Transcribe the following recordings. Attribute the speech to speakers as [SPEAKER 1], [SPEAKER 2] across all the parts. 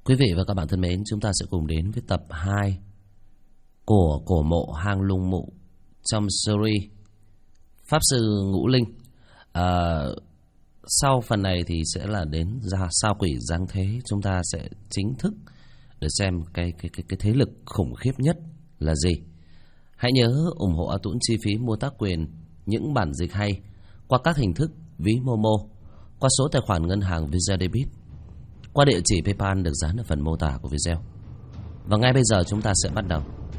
[SPEAKER 1] Quý vị và các bạn thân mến, chúng ta sẽ cùng đến với tập 2 của cổ mộ hang lung mụ trong series Pháp Sư Ngũ Linh. Sau phần này thì sẽ là đến sao quỷ giáng thế. Chúng ta sẽ chính thức để xem cái thế lực khủng khiếp nhất là gì. Hãy nhớ ủng hộ A Tuấn chi phí mua tác quyền những bản dịch hay qua các hình thức ví Momo, qua số tài khoản ngân hàng Visa Debit, qua địa chỉ PayPal được dán ở phần mô tả của video. Và ngay bây giờ chúng ta sẽ bắt đầu.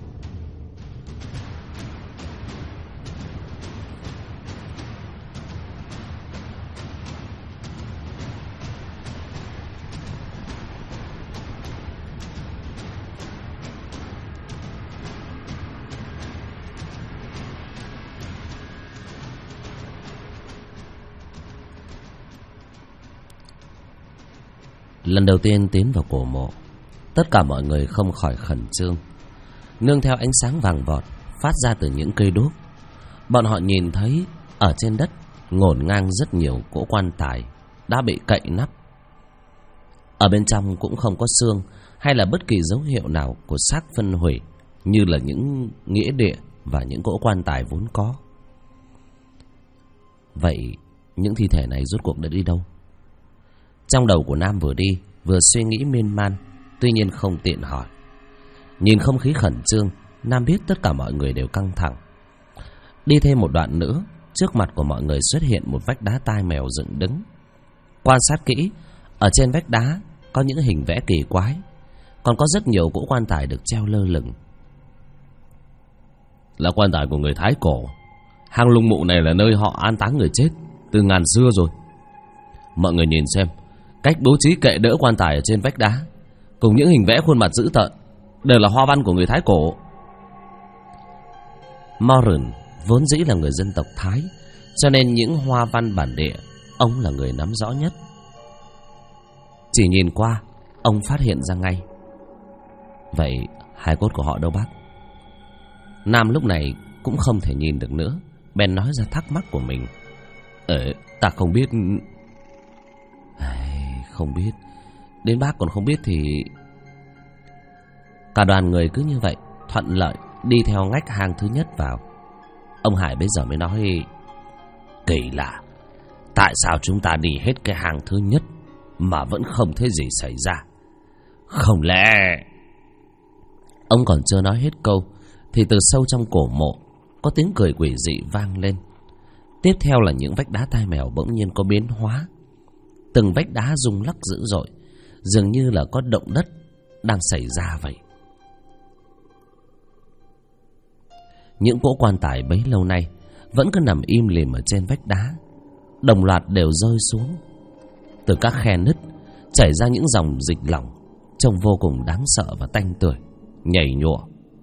[SPEAKER 1] Lần đầu tiên tiến vào cổ mộ, tất cả mọi người không khỏi khẩn trương. Nương theo ánh sáng vàng vọt phát ra từ những cây đuốc, bọn họ nhìn thấy ở trên đất ngổn ngang rất nhiều cỗ quan tài đã bị cậy nắp. Ở bên trong cũng không có xương hay là bất kỳ dấu hiệu nào của xác phân hủy như là những nghĩa địa và những cỗ quan tài vốn có. Vậy những thi thể này rốt cuộc đã đi đâu? Trong đầu của Nam vừa đi vừa suy nghĩ miên man, tuy nhiên không tiện hỏi. Nhìn không khí khẩn trương, Nam biết tất cả mọi người đều căng thẳng. Đi thêm một đoạn nữa, trước mặt của mọi người xuất hiện một vách đá tai mèo dựng đứng. Quan sát kỹ, ở trên vách đá có những hình vẽ kỳ quái, còn có rất nhiều cỗ quan tài được treo lơ lửng. Là quan tài của người Thái cổ. Hang lung mụ này là nơi họ an táng người chết từ ngàn xưa rồi. Mọi người nhìn xem, cách bố trí kệ đỡ quan tài ở trên vách đá cùng những hình vẽ khuôn mặt dữ tợn đều là hoa văn của người Thái cổ. Moran vốn dĩ là người dân tộc Thái, cho nên những hoa văn bản địa ông là người nắm rõ nhất. Chỉ nhìn qua, ông phát hiện ra ngay. Vậy hài cốt của họ đâu bác? Nam lúc này cũng không thể nhìn được nữa, bèn nói ra thắc mắc của mình. Ta không biết. Không biết. Đến bác còn không biết thì... Cả đoàn người cứ như vậy thuận lợi đi theo ngách hang thứ nhất vào. Ông Hải bây giờ mới nói: kỳ lạ, tại sao chúng ta đi hết cái hang thứ nhất mà vẫn không thấy gì xảy ra? Không lẽ... Ông còn chưa nói hết câu thì từ sâu trong cổ mộ có tiếng cười quỷ dị vang lên. Tiếp theo là những vách đá tai mèo bỗng nhiên có biến hóa. Từng vách đá rung lắc dữ dội, dường như là có động đất đang xảy ra vậy. Những cỗ quan tài bấy lâu nay vẫn cứ nằm im lìm ở trên vách đá, đồng loạt đều rơi xuống. Từ các khe nứt chảy ra những dòng dịch lỏng trông vô cùng đáng sợ và tanh tưởi, nhảy nhụa.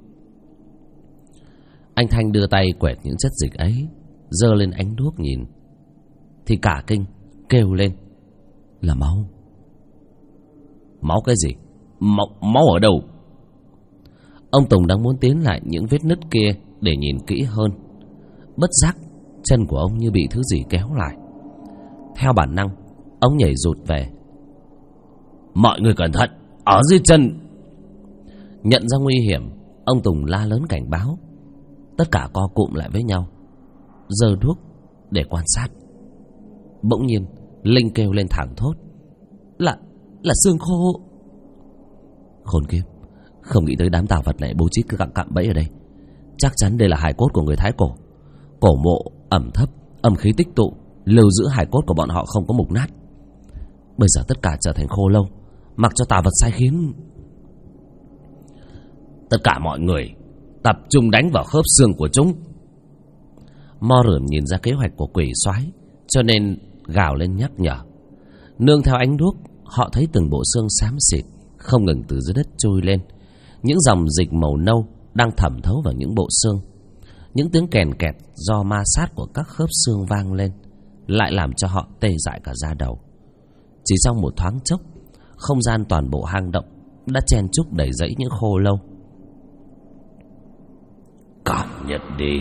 [SPEAKER 1] Anh Thanh đưa tay quẹt những chất dịch ấy, giơ lên ánh đuốc nhìn, thì cả kinh kêu lên: là máu. Máu cái gì? Máu ở đâu? Ông Tùng đang muốn tiến lại những vết nứt kia để nhìn kỹ hơn, bất giác chân của ông như bị thứ gì kéo lại. Theo bản năng, ông nhảy rụt về. Mọi người cẩn thận, ở dưới chân. Nhận ra nguy hiểm, ông Tùng la lớn cảnh báo. Tất cả co cụm lại với nhau, giơ đuốc để quan sát. Bỗng nhiên Linh kêu lên thảng thốt: Là xương khô. Khốn kiếp, không nghĩ tới đám tà vật này bố trí cứ cạm bẫy ở đây. Chắc chắn đây là hài cốt của người Thái cổ. Cổ mộ ẩm thấp, âm khí tích tụ, lưu giữ hài cốt của bọn họ không có mục nát. Bây giờ tất cả trở thành khô lâu, mặc cho tà vật sai khiến. Tất cả mọi người tập trung đánh vào khớp xương của chúng. Moran nhìn ra kế hoạch của quỷ soái, cho nên gào lên nhắc nhở. Nương theo ánh đuốc, họ thấy từng bộ xương xám xịt không ngừng từ dưới đất trôi lên. Những dòng dịch màu nâu đang thẩm thấu vào những bộ xương. Những tiếng kèn kẹt do ma sát của các khớp xương vang lên, lại làm cho họ tê dại cả da đầu. Chỉ trong một thoáng chốc, không gian toàn bộ hang động đã chen chúc đầy rẫy những khô lâu. Cảm nhận đi.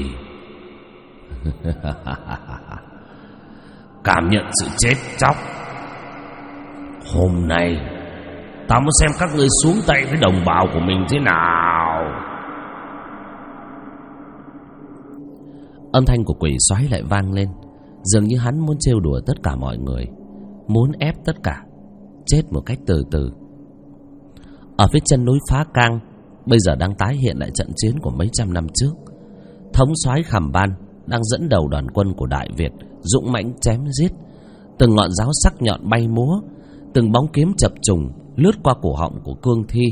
[SPEAKER 1] Cảm nhận sự chết chóc. Hôm nay
[SPEAKER 2] Ta muốn xem các ngươi xuống tay với đồng bào của mình thế nào.
[SPEAKER 1] Âm thanh của quỷ soái lại vang lên, dường như hắn muốn trêu đùa tất cả mọi người, muốn ép tất cả chết một cách từ từ. Ở phía chân núi Phá Cang, bây giờ đang tái hiện lại trận chiến của mấy trăm năm trước. Thống soái Khảm Ban đang dẫn đầu đoàn quân của Đại Việt dũng mãnh chém giết. Từng ngọn giáo sắc nhọn bay múa, từng bóng kiếm chập trùng lướt qua cổ họng của cương thi.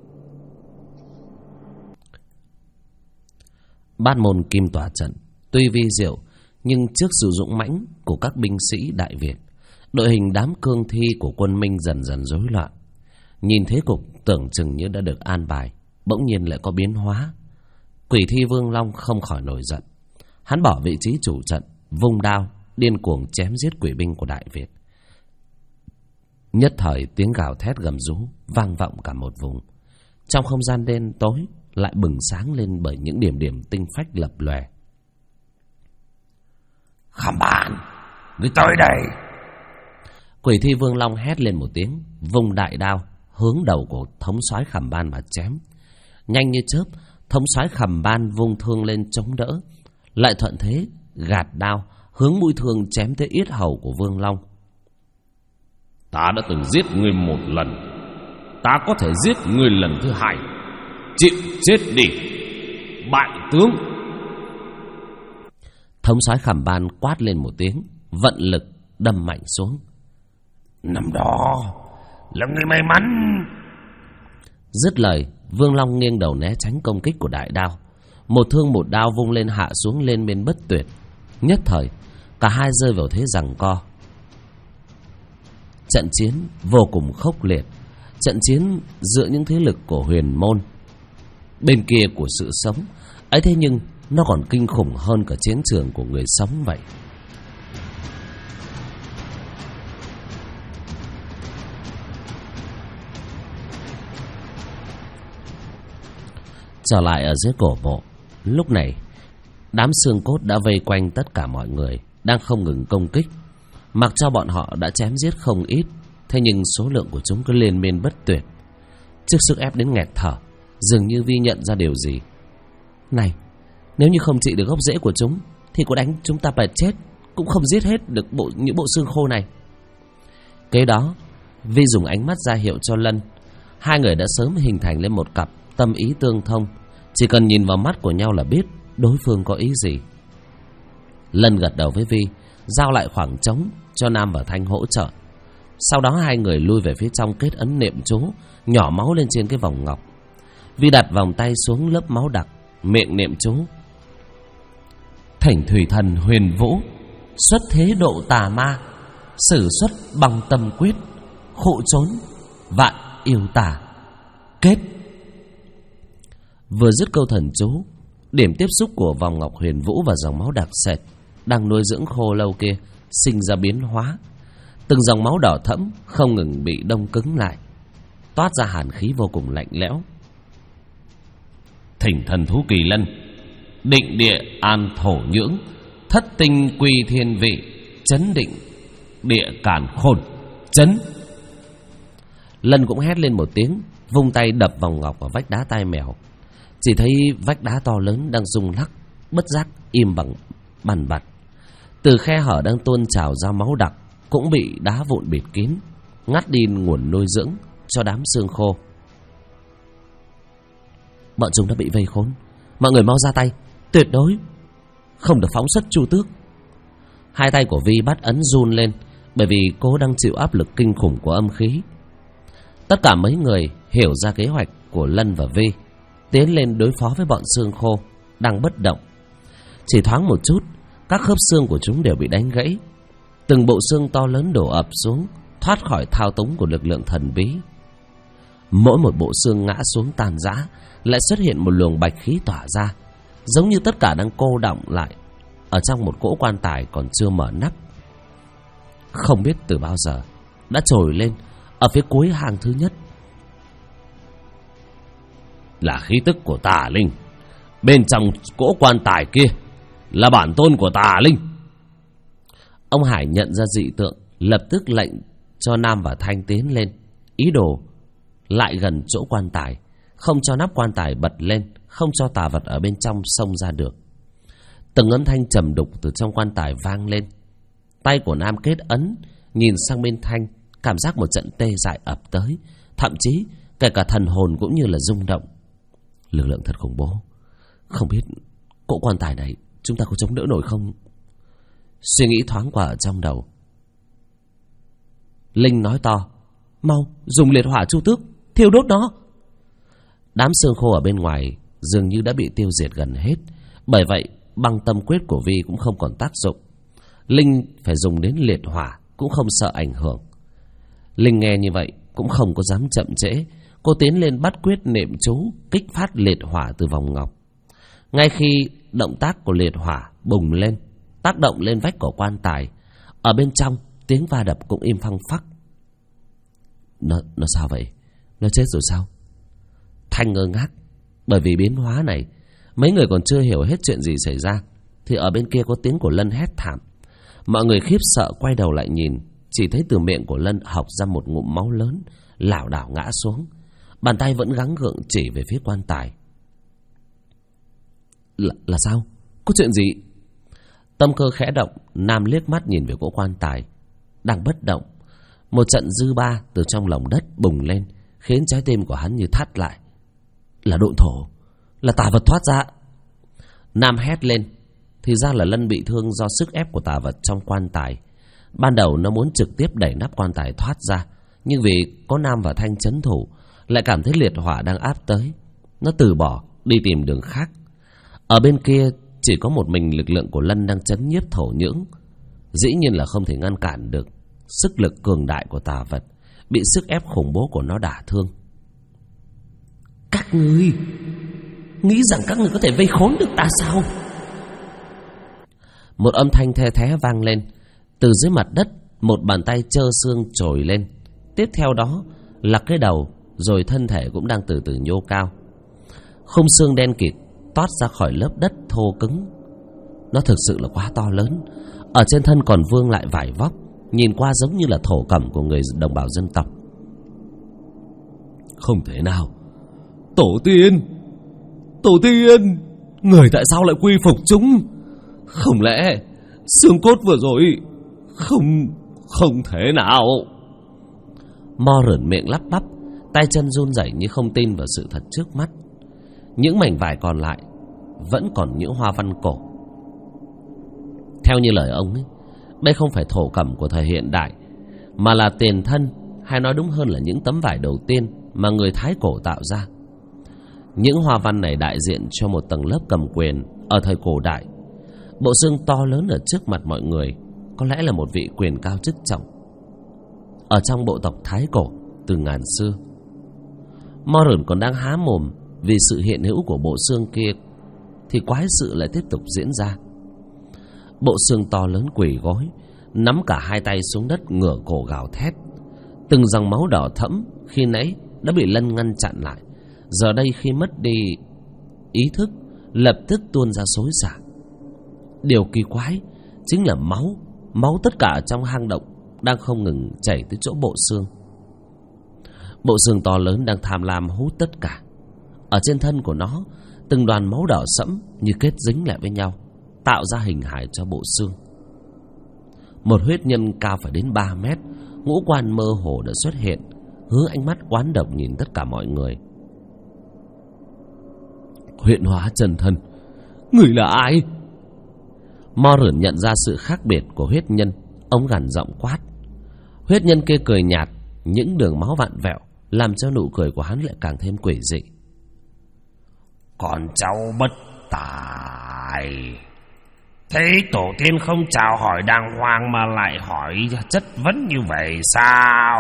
[SPEAKER 1] Bát môn kim tỏa trận tuy vi diệu, nhưng trước sự dũng mãnh của các binh sĩ Đại Việt, đội hình đám cương thi của quân Minh dần dần rối loạn. Nhìn thế cục tưởng chừng như đã được an bài, bỗng nhiên lại có biến hóa. Quỷ thi Vương Long không khỏi nổi giận. Hắn bỏ vị trí chủ trận, vung đao điên cuồng chém giết quỷ binh của Đại Việt. Nhất thời tiếng gào thét gầm rú vang vọng cả một vùng. Trong không gian đen tối lại bừng sáng lên bởi những điểm điểm tinh phách lập lòe.
[SPEAKER 2] Khảm Ban, người tới đây!
[SPEAKER 1] Quỷ thi Vương Long hét lên một tiếng, vung đại đao hướng đầu của thống soái Khảm Ban mà chém. Nhanh như chớp, thống soái Khảm Ban vung thương lên chống đỡ, lại thuận thế gạt đao hướng mũi thương chém tới yết hầu của Vương Long.
[SPEAKER 2] Ta đã từng giết ngươi một lần, ta có thể giết ngươi lần thứ hai. Chịu chết đi, bại tướng!
[SPEAKER 1] Thống soái Khảm Ban quát lên một tiếng, vận lực đâm mạnh xuống.
[SPEAKER 2] Năm đó là người may mắn.
[SPEAKER 1] Dứt lời, Vương Long nghiêng đầu né tránh công kích của đại đao. Một thương một đao vung lên hạ xuống lên bên bất tuyệt. Nhất thời, cả hai rơi vào thế giằng co. Trận chiến vô cùng khốc liệt, trận chiến giữa những thế lực của huyền môn bên kia của sự sống ấy, thế nhưng nó còn kinh khủng hơn cả chiến trường của người sống vậy. Trở lại ở dưới cổ mộ, lúc này đám xương cốt đã vây quanh tất cả mọi người, đang không ngừng công kích. Mặc cho bọn họ đã chém giết không ít, thế nhưng số lượng của chúng cứ liên miên bất tuyệt. Trước sức ép đến nghẹt thở, dường như Vi nhận ra điều gì. Này, nếu như không trị được gốc rễ của chúng thì có đánh chúng ta phải chết cũng không giết hết được những bộ xương khô này. Kế đó, Vi dùng ánh mắt ra hiệu cho Lân. Hai người đã sớm hình thành lên một cặp tâm ý tương thông, chỉ cần nhìn vào mắt của nhau là biết đối phương có ý gì. Lân gật đầu với Vi, giao lại khoảng trống cho Nam và Thanh hỗ trợ. Sau đó hai người lui về phía trong kết ấn niệm chú, nhỏ máu lên trên cái vòng ngọc. Vi đặt vòng tay xuống lớp máu đặc, miệng niệm chú. Thỉnh thủy thần huyền vũ, xuất thế độ tà ma, sử xuất bằng tâm quyết, khụ trốn vạn yêu tà. Kết. Vừa dứt câu thần chú, điểm tiếp xúc của vòng ngọc huyền vũ và dòng máu đặc sệt đang nuôi dưỡng khô lâu kia sinh ra biến hóa. Từng dòng máu đỏ thẫm không ngừng bị đông cứng lại, toát ra hàn khí vô cùng lạnh lẽo.
[SPEAKER 2] Thỉnh thần thú Kỳ Lân, định địa an thổ nhưỡng, thất tinh quy thiên vị, chấn định địa càn khôn, chấn.
[SPEAKER 1] Lân cũng hét lên một tiếng, vung tay đập vòng ngọc vào vách đá tai mèo. Chỉ thấy vách đá to lớn đang rung lắc, bất giác im bằng bằn bặt. Từ khe hở đang tuôn trào ra máu đặc cũng bị đá vụn bịt kín, ngắt đi nguồn nuôi dưỡng cho đám xương khô. Bọn chúng đã bị vây khốn, mọi người mau ra tay, tuyệt đối không được phóng xuất chu tước. Hai tay của Vi bắt ấn run lên, bởi vì cô đang chịu áp lực kinh khủng của âm khí. Tất cả mấy người hiểu ra kế hoạch của Lân và Vi, tiến lên đối phó với bọn xương khô đang bất động. Chỉ thoáng một chút, các khớp xương của chúng đều bị đánh gãy. Từng bộ xương to lớn đổ ập xuống, thoát khỏi thao túng của lực lượng thần bí. Mỗi một bộ xương ngã xuống tàn rã, lại xuất hiện một luồng bạch khí tỏa ra, giống như tất cả đang cô đọng lại ở trong một cỗ quan tài còn chưa mở nắp. Không biết từ bao giờ đã trồi lên ở phía cuối hàng thứ nhất.
[SPEAKER 2] Là khí tức của tà linh. Bên trong cỗ quan tài kia là bản tôn của tà linh.
[SPEAKER 1] Ông Hải nhận ra dị tượng, lập tức lệnh cho Nam và Thanh tiến lên, ý đồ lại gần chỗ quan tài, không cho nắp quan tài bật lên, không cho tà vật ở bên trong xông ra được. Từng âm thanh trầm đục từ trong quan tài vang lên. Tay của Nam kết ấn, nhìn sang bên Thanh, cảm giác một trận tê dại ập tới, thậm chí kể cả thần hồn cũng như là rung động. Lực lượng thật khủng bố. Không biết cỗ quan tài này chúng ta có chống đỡ nổi không? Suy nghĩ thoáng qua ở trong đầu. Linh nói to: mau dùng liệt hỏa chu tước thiêu đốt nó. Đám xương khô ở bên ngoài dường như đã bị tiêu diệt gần hết, bởi vậy băng tâm quyết của Vi cũng không còn tác dụng. Linh phải dùng đến liệt hỏa cũng không sợ ảnh hưởng. Linh nghe như vậy cũng không có dám chậm trễ. Cô tiến lên bắt quyết niệm chú, kích phát liệt hỏa từ vòng ngọc. Ngay khi động tác của liệt hỏa bùng lên, tác động lên vách của quan tài, ở bên trong tiếng va đập cũng im phăng phắc. Nó sao vậy? Nó chết rồi sao? Thanh ngơ ngác, bởi vì biến hóa này mấy người còn chưa hiểu hết chuyện gì xảy ra thì ở bên kia có tiếng của Lân hét thảm. Mọi người khiếp sợ quay đầu lại nhìn, chỉ thấy từ miệng của Lân hộc ra một ngụm máu lớn, lảo đảo ngã xuống. Bàn tay vẫn gắng gượng chỉ về phía quan tài. Là sao? Có chuyện gì? Tâm cơ khẽ động, Nam liếc mắt nhìn về cỗ quan tài đang bất động. Một trận dư ba từ trong lòng đất bùng lên, khiến trái tim của hắn như thắt lại. Là độn thổ, là tà vật thoát ra. Nam hét lên. Thì ra là Lân bị thương do sức ép của tà vật trong quan tài. Ban đầu nó muốn trực tiếp đẩy nắp quan tài thoát ra, nhưng vì có Nam và Thanh trấn thủ, lại cảm thấy liệt hỏa đang áp tới. Nó từ bỏ đi tìm đường khác. Ở bên kia chỉ có một mình lực lượng của Lân đang trấn nhiếp thổ nhưỡng. Dĩ nhiên là không thể ngăn cản được sức lực cường đại của tà vật, bị sức ép khủng bố của nó đả thương. Các ngươi nghĩ rằng các ngươi có thể vây khốn được ta sao? Một âm thanh the thé vang lên. Từ dưới mặt đất một bàn tay trơ xương trồi lên. Tiếp theo đó là cái đầu, rồi thân thể cũng đang từ từ nhô cao. Khung xương đen kịt toát ra khỏi lớp đất thô cứng. Nó thực sự là quá to lớn. Ở trên thân còn vương lại vải vóc, nhìn qua giống như là thổ cẩm của người đồng bào dân tộc.
[SPEAKER 2] Không thể nào. Tổ tiên, người tại sao lại quy phục chúng? Không lẽ xương cốt vừa rồi? Không thể nào.
[SPEAKER 1] Mo rởn miệng lắp bắp, tay chân run rẩy như không tin vào sự thật trước mắt. Những mảnh vải còn lại vẫn còn những hoa văn cổ. Theo như lời ông ấy, đây không phải thổ cẩm của thời hiện đại, mà là tiền thân, hay nói đúng hơn là những tấm vải đầu tiên mà người Thái cổ tạo ra. Những hoa văn này đại diện cho một tầng lớp cầm quyền ở thời cổ đại. Bộ xương to lớn ở trước mặt mọi người có lẽ là một vị quyền cao chức trọng ở trong bộ tộc Thái cổ từ ngàn xưa. Morin còn đang há mồm vì sự hiện hữu của bộ xương kia, thì quái sự lại tiếp tục diễn ra. Bộ xương to lớn quỳ gối, nắm cả hai tay xuống đất, ngửa cổ gào thét. Từng dòng máu đỏ thẫm khi nãy đã bị Lân ngăn chặn lại, giờ đây khi mất đi ý thức lập tức tuôn ra xối xả. Điều kỳ quái chính là máu tất cả trong hang động đang không ngừng chảy tới chỗ bộ xương. Bộ xương to lớn đang tham lam hút tất cả. Ở trên thân của nó, từng đoàn máu đỏ sẫm như kết dính lại với nhau, tạo ra hình hài cho bộ xương. Một huyết nhân cao phải đến 3 mét, ngũ quan mơ hồ đã xuất hiện, hướng ánh mắt oán độc nhìn tất cả mọi người.
[SPEAKER 2] Huyễn hóa chân thân, người là ai?
[SPEAKER 1] Morin nhận ra sự khác biệt của huyết nhân, ông gằn giọng quát. Huyết nhân kia cười nhạt, những đường máu vặn vẹo làm cho nụ cười của hắn lại càng thêm quỷ dị.
[SPEAKER 3] Con cháu bất tài, thế tổ tiên không chào hỏi đàng hoàng mà lại hỏi chất vấn như vậy sao?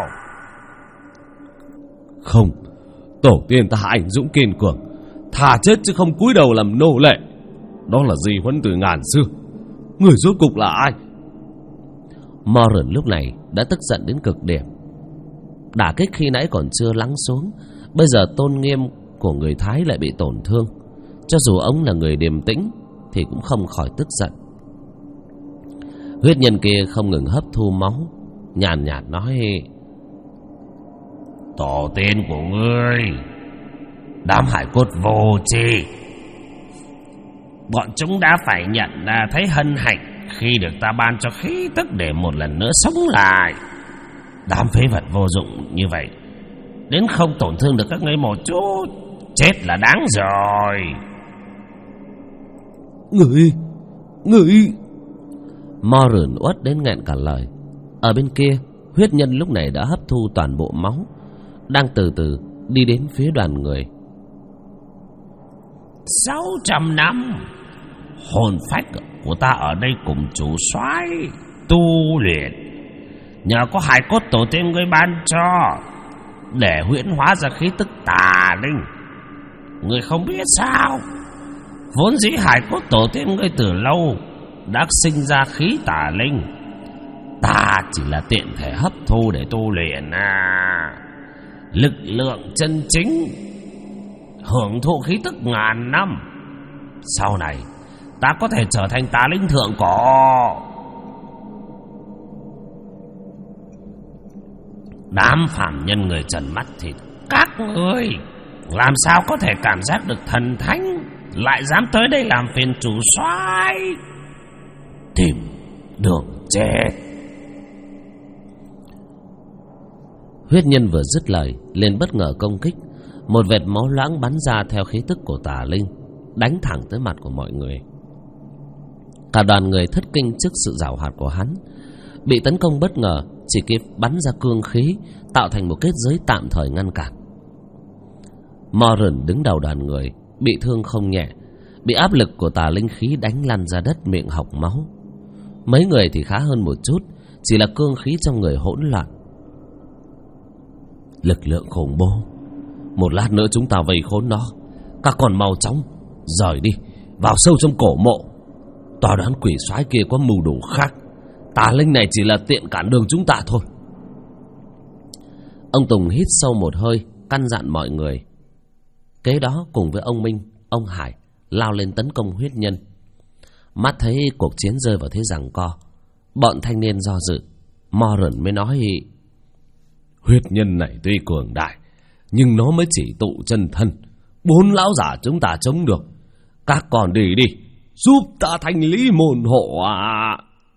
[SPEAKER 2] Không, tổ tiên ta anh dũng kiên cường, thà chết chứ không cúi đầu làm nô lệ. Đó là di huấn từ ngàn xưa. Người rốt cục là ai?
[SPEAKER 1] Morin lúc này đã tức giận đến cực điểm. Đả kích khi nãy còn chưa lắng xuống, bây giờ tôn nghiêm của người Thái lại bị tổn thương. Cho dù ông là người điềm tĩnh thì cũng không khỏi tức giận. Huyết nhân kia không ngừng hấp thu máu, nhàn nhạt nói:
[SPEAKER 3] Tổ tiên của ngươi, đám hải cốt vô tri, bọn chúng đã phải nhận là thấy hân hạnh khi được ta ban cho khí tức để một lần nữa sống lại. Đám phế vật vô dụng như vậy, đến không tổn thương được các ngươi một chút, chết là đáng rồi.
[SPEAKER 1] Người Morin uất đến nghẹn cả lời. Ở bên kia, huyết nhân lúc này đã hấp thu toàn bộ máu, đang từ từ đi đến phía đoàn người.
[SPEAKER 3] 600 năm, hồn phách của ta ở đây cùng chủ soái tu luyện, nhờ có hài cốt tổ tiên ngươi ban cho để huyễn hóa ra khí tức tà linh. Ngươi không biết sao, vốn dĩ hài cốt tổ tiên ngươi từ lâu đã sinh ra khí tà linh, ta chỉ là tiện thể hấp thu để tu luyện lực lượng chân chính, hưởng thụ khí tức ngàn năm. Sau này ta có thể trở thành tà linh thượng cổ. Đám phàm nhân người trần mắt thịt các ngươi làm sao có thể cảm giác được thần thánh, lại dám tới đây làm phiền chủ soái, tìm đường chết.
[SPEAKER 1] Huyết nhân vừa dứt lời liền bất ngờ công kích. Một vệt máu loãng bắn ra theo khí tức của tà linh, đánh thẳng tới mặt của mọi người. Cả đoàn người thất kinh trước sự giảo hoạt của hắn. Bị tấn công bất ngờ, chỉ kịp bắn ra cương khí, tạo thành một kết giới tạm thời ngăn cản. Morin đứng đầu đoàn người, bị thương không nhẹ, bị áp lực của tà linh khí đánh lăn ra đất, miệng hộc máu. Mấy người thì khá hơn một chút, chỉ là cương khí trong người hỗn loạn. Lực lượng khủng bố, một lát nữa chúng ta vây khốn nó. Các con mau chóng rời đi, vào sâu trong cổ mộ. Tòa đoán quỷ soái kia có mưu đồ khác, tà linh này chỉ là tiện cản đường chúng ta thôi. Ông Tùng hít sâu một hơi, căn dặn mọi người. Kế đó cùng với ông Minh, ông Hải lao lên tấn công huyết nhân. Mắt thấy cuộc chiến rơi vào thế giằng co, bọn thanh niên do dự. Morin mới nói:
[SPEAKER 2] huyết nhân này tuy cường đại, nhưng nó mới chỉ tụ chân thân, 4 lão giả chúng ta chống được. Các con đi đi, giúp ta thanh lý môn hộ à.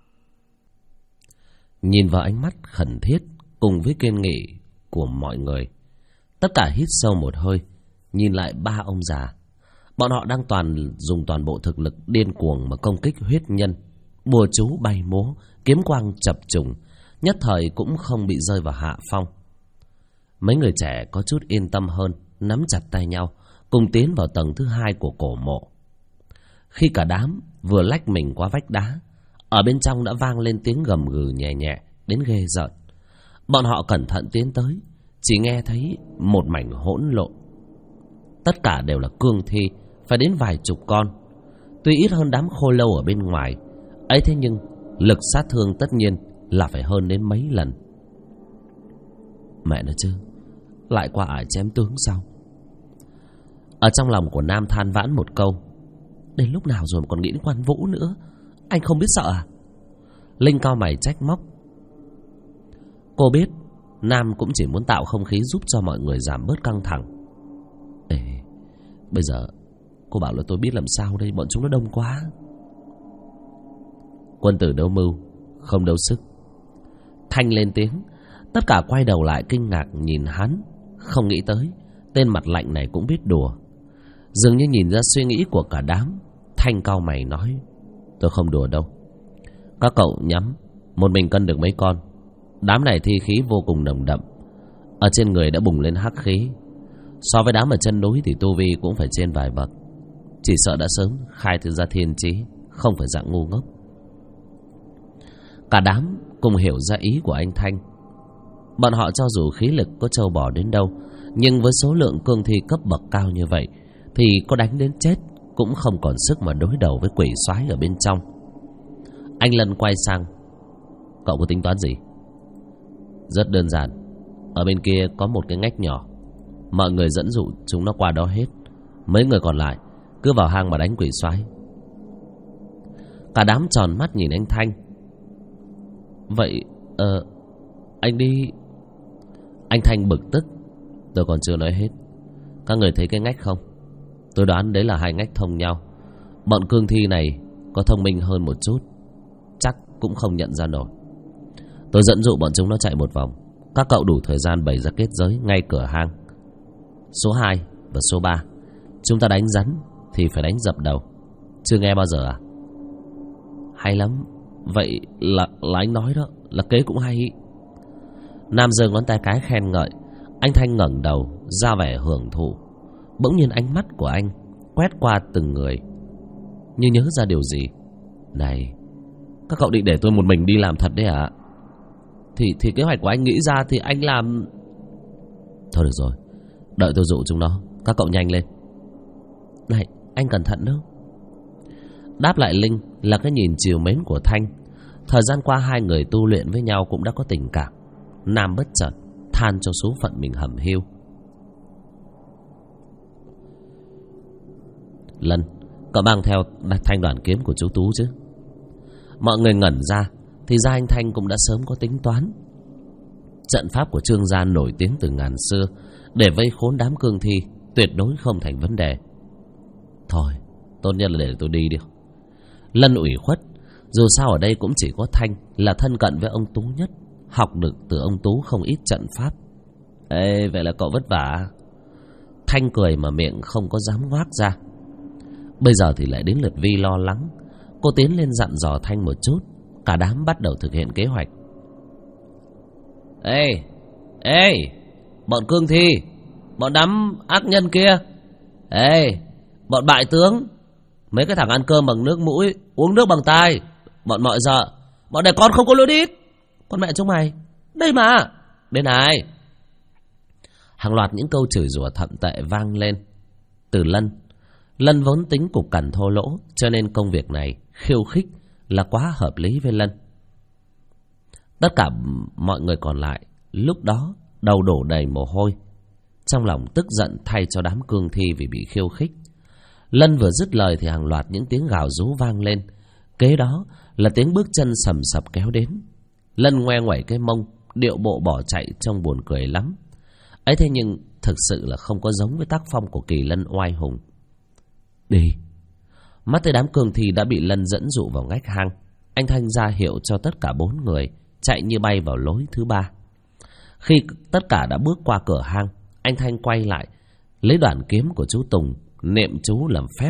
[SPEAKER 1] Nhìn vào ánh mắt khẩn thiết cùng với kiên nghị của mọi người, tất cả hít sâu một hơi, nhìn lại ba ông già. Bọn họ đang dùng toàn bộ thực lực điên cuồng mà công kích huyết nhân. Bùa chú bay múa, kiếm quang chập trùng, nhất thời cũng không bị rơi vào hạ phong. Mấy người trẻ có chút yên tâm hơn, nắm chặt tay nhau cùng tiến vào tầng thứ 2 của cổ mộ. Khi cả đám vừa lách mình qua vách đá, ở bên trong đã vang lên tiếng gầm gừ nhẹ nhẹ đến ghê rợn. Bọn họ cẩn thận tiến tới, chỉ nghe thấy một mảnh hỗn lộn. Tất cả đều là cương thi, phải đến vài chục con. Tuy ít hơn đám khô lâu ở bên ngoài ấy, thế nhưng lực sát thương tất nhiên là phải hơn đến mấy lần. Mẹ nó chứ, lại qua ải chém tướng sao? Ở trong lòng của Nam than vãn một câu. Đến lúc nào rồi mà còn nghĩ đến Quan Vũ nữa, anh không biết sợ à? Linh cau mày trách móc. Cô biết Nam cũng chỉ muốn tạo không khí giúp cho mọi người giảm bớt căng thẳng. Ê, bây giờ cô bảo là tôi biết làm sao đây, bọn chúng nó đông quá. Quân tử đấu mưu, không đấu sức. Thanh lên tiếng. Tất cả quay đầu lại kinh ngạc nhìn hắn, không nghĩ tới tên mặt lạnh này cũng biết đùa. Dường như nhìn ra suy nghĩ của cả đám, Thanh cau mày nói: tôi không đùa đâu. Các cậu nhắm, một mình cân được mấy con. Đám này thi khí vô cùng nồng đậm, ở trên người đã bùng lên hắc khí. So với đám ở chân núi thì tu vi cũng phải trên vài bậc. Chỉ sợ đã sớm khai ra thiên trí, không phải dạng ngu ngốc. Cả đám cùng hiểu ra ý của anh Thanh. Bọn họ cho dù khí lực có trâu bò đến đâu, nhưng với số lượng cương thi cấp bậc cao như vậy thì có đánh đến chết cũng không còn sức mà đối đầu với quỷ soái ở bên trong. Anh Lân quay sang: cậu có tính toán gì? Rất đơn giản. Ở bên kia có một cái ngách nhỏ, mọi người dẫn dụ chúng nó qua đó hết. Mấy người còn lại cứ vào hang mà đánh quỷ soái. Cả đám tròn mắt nhìn anh Thanh. Vậy anh đi. Anh Thanh bực tức Tôi còn chưa nói hết. Các người thấy cái ngách không? Tôi đoán đấy là hai ngách thông nhau. Bọn cương thi này có thông minh hơn một chút, chắc cũng không nhận ra nổi. Tôi dẫn dụ bọn chúng nó chạy một vòng. Các cậu đủ thời gian bày ra kết giới ngay cửa hang. Số 2 và số 3 chúng ta đánh rắn thì phải đánh dập đầu. Chưa nghe bao giờ à? Hay lắm. Vậy là anh nói đó, là kế cũng hay. Nam giơ ngón tay cái khen ngợi. Anh Thanh ngẩng đầu ra vẻ hưởng thụ. Bỗng nhiên ánh mắt của anh quét qua từng người, như nhớ ra điều gì. Này, các cậu định để tôi một mình đi làm thật đấy à? Thì kế hoạch của anh nghĩ ra thì anh làm. Thôi được rồi, đợi tôi dụ chúng nó. Các cậu nhanh lên. Này, anh cẩn thận đâu. Đáp lại Linh là cái nhìn trìu mến của Thanh. Thời gian qua hai người tu luyện với nhau cũng đã có tình cảm. Nam bất chợt than cho số phận mình hẩm hiu. Lân, cậu mang theo thanh đoàn kiếm của chú Tú chứ? Mọi người ngẩn ra, thì ra anh Thanh cũng đã sớm có tính toán. Trận pháp của Trương gia nổi tiếng từ ngàn xưa, để vây khốn đám cương thi tuyệt đối không thành vấn đề. Thôi, tốt nhất là để tôi đi đi. Lân ủy khuất. Dù sao ở đây cũng chỉ có Thanh là thân cận với ông Tú nhất, học được từ ông Tú không ít trận pháp. Ê, vậy là cậu vất vả. Thanh cười mà miệng không có dám ngoác ra. Bây giờ thì lại đến lượt Vi lo lắng. Cô tiến lên dặn dò Thanh một chút. Cả đám bắt đầu thực hiện kế hoạch. Ê, bọn cương thi, bọn đám ác nhân kia. Ê, bọn bại tướng, mấy cái thằng ăn cơm bằng nước mũi, uống nước bằng tai, bọn mọi dợ, bọn này con không có lối đít. Con mẹ chúng mày, đây mà, bên này. Hàng loạt những câu chửi rủa thậm tệ vang lên từ Lân vốn tính cục cằn thô lỗ, cho nên công việc này khiêu khích là quá hợp lý với Lân. Tất cả mọi người còn lại lúc đó đầu đổ đầy mồ hôi, trong lòng tức giận thay cho đám cương thi vì bị khiêu khích. Lân vừa dứt lời thì hàng loạt những tiếng gào rú vang lên. Kế đó là tiếng bước chân sầm sập kéo đến. Lân ngoe ngoẩy cái mông, điệu bộ bỏ chạy trông buồn cười lắm. Ấy thế nhưng thực sự là không có giống với tác phong của Kỳ Lân oai hùng. Đi. Mắt thấy đám cương thi đã bị Lân dẫn dụ vào ngách hang, anh Thanh ra hiệu cho tất cả 4 người chạy như bay vào lối thứ 3. Khi tất cả đã bước qua cửa hang, anh Thanh quay lại, lấy đoạn kiếm của chú Tùng, niệm chú làm phép,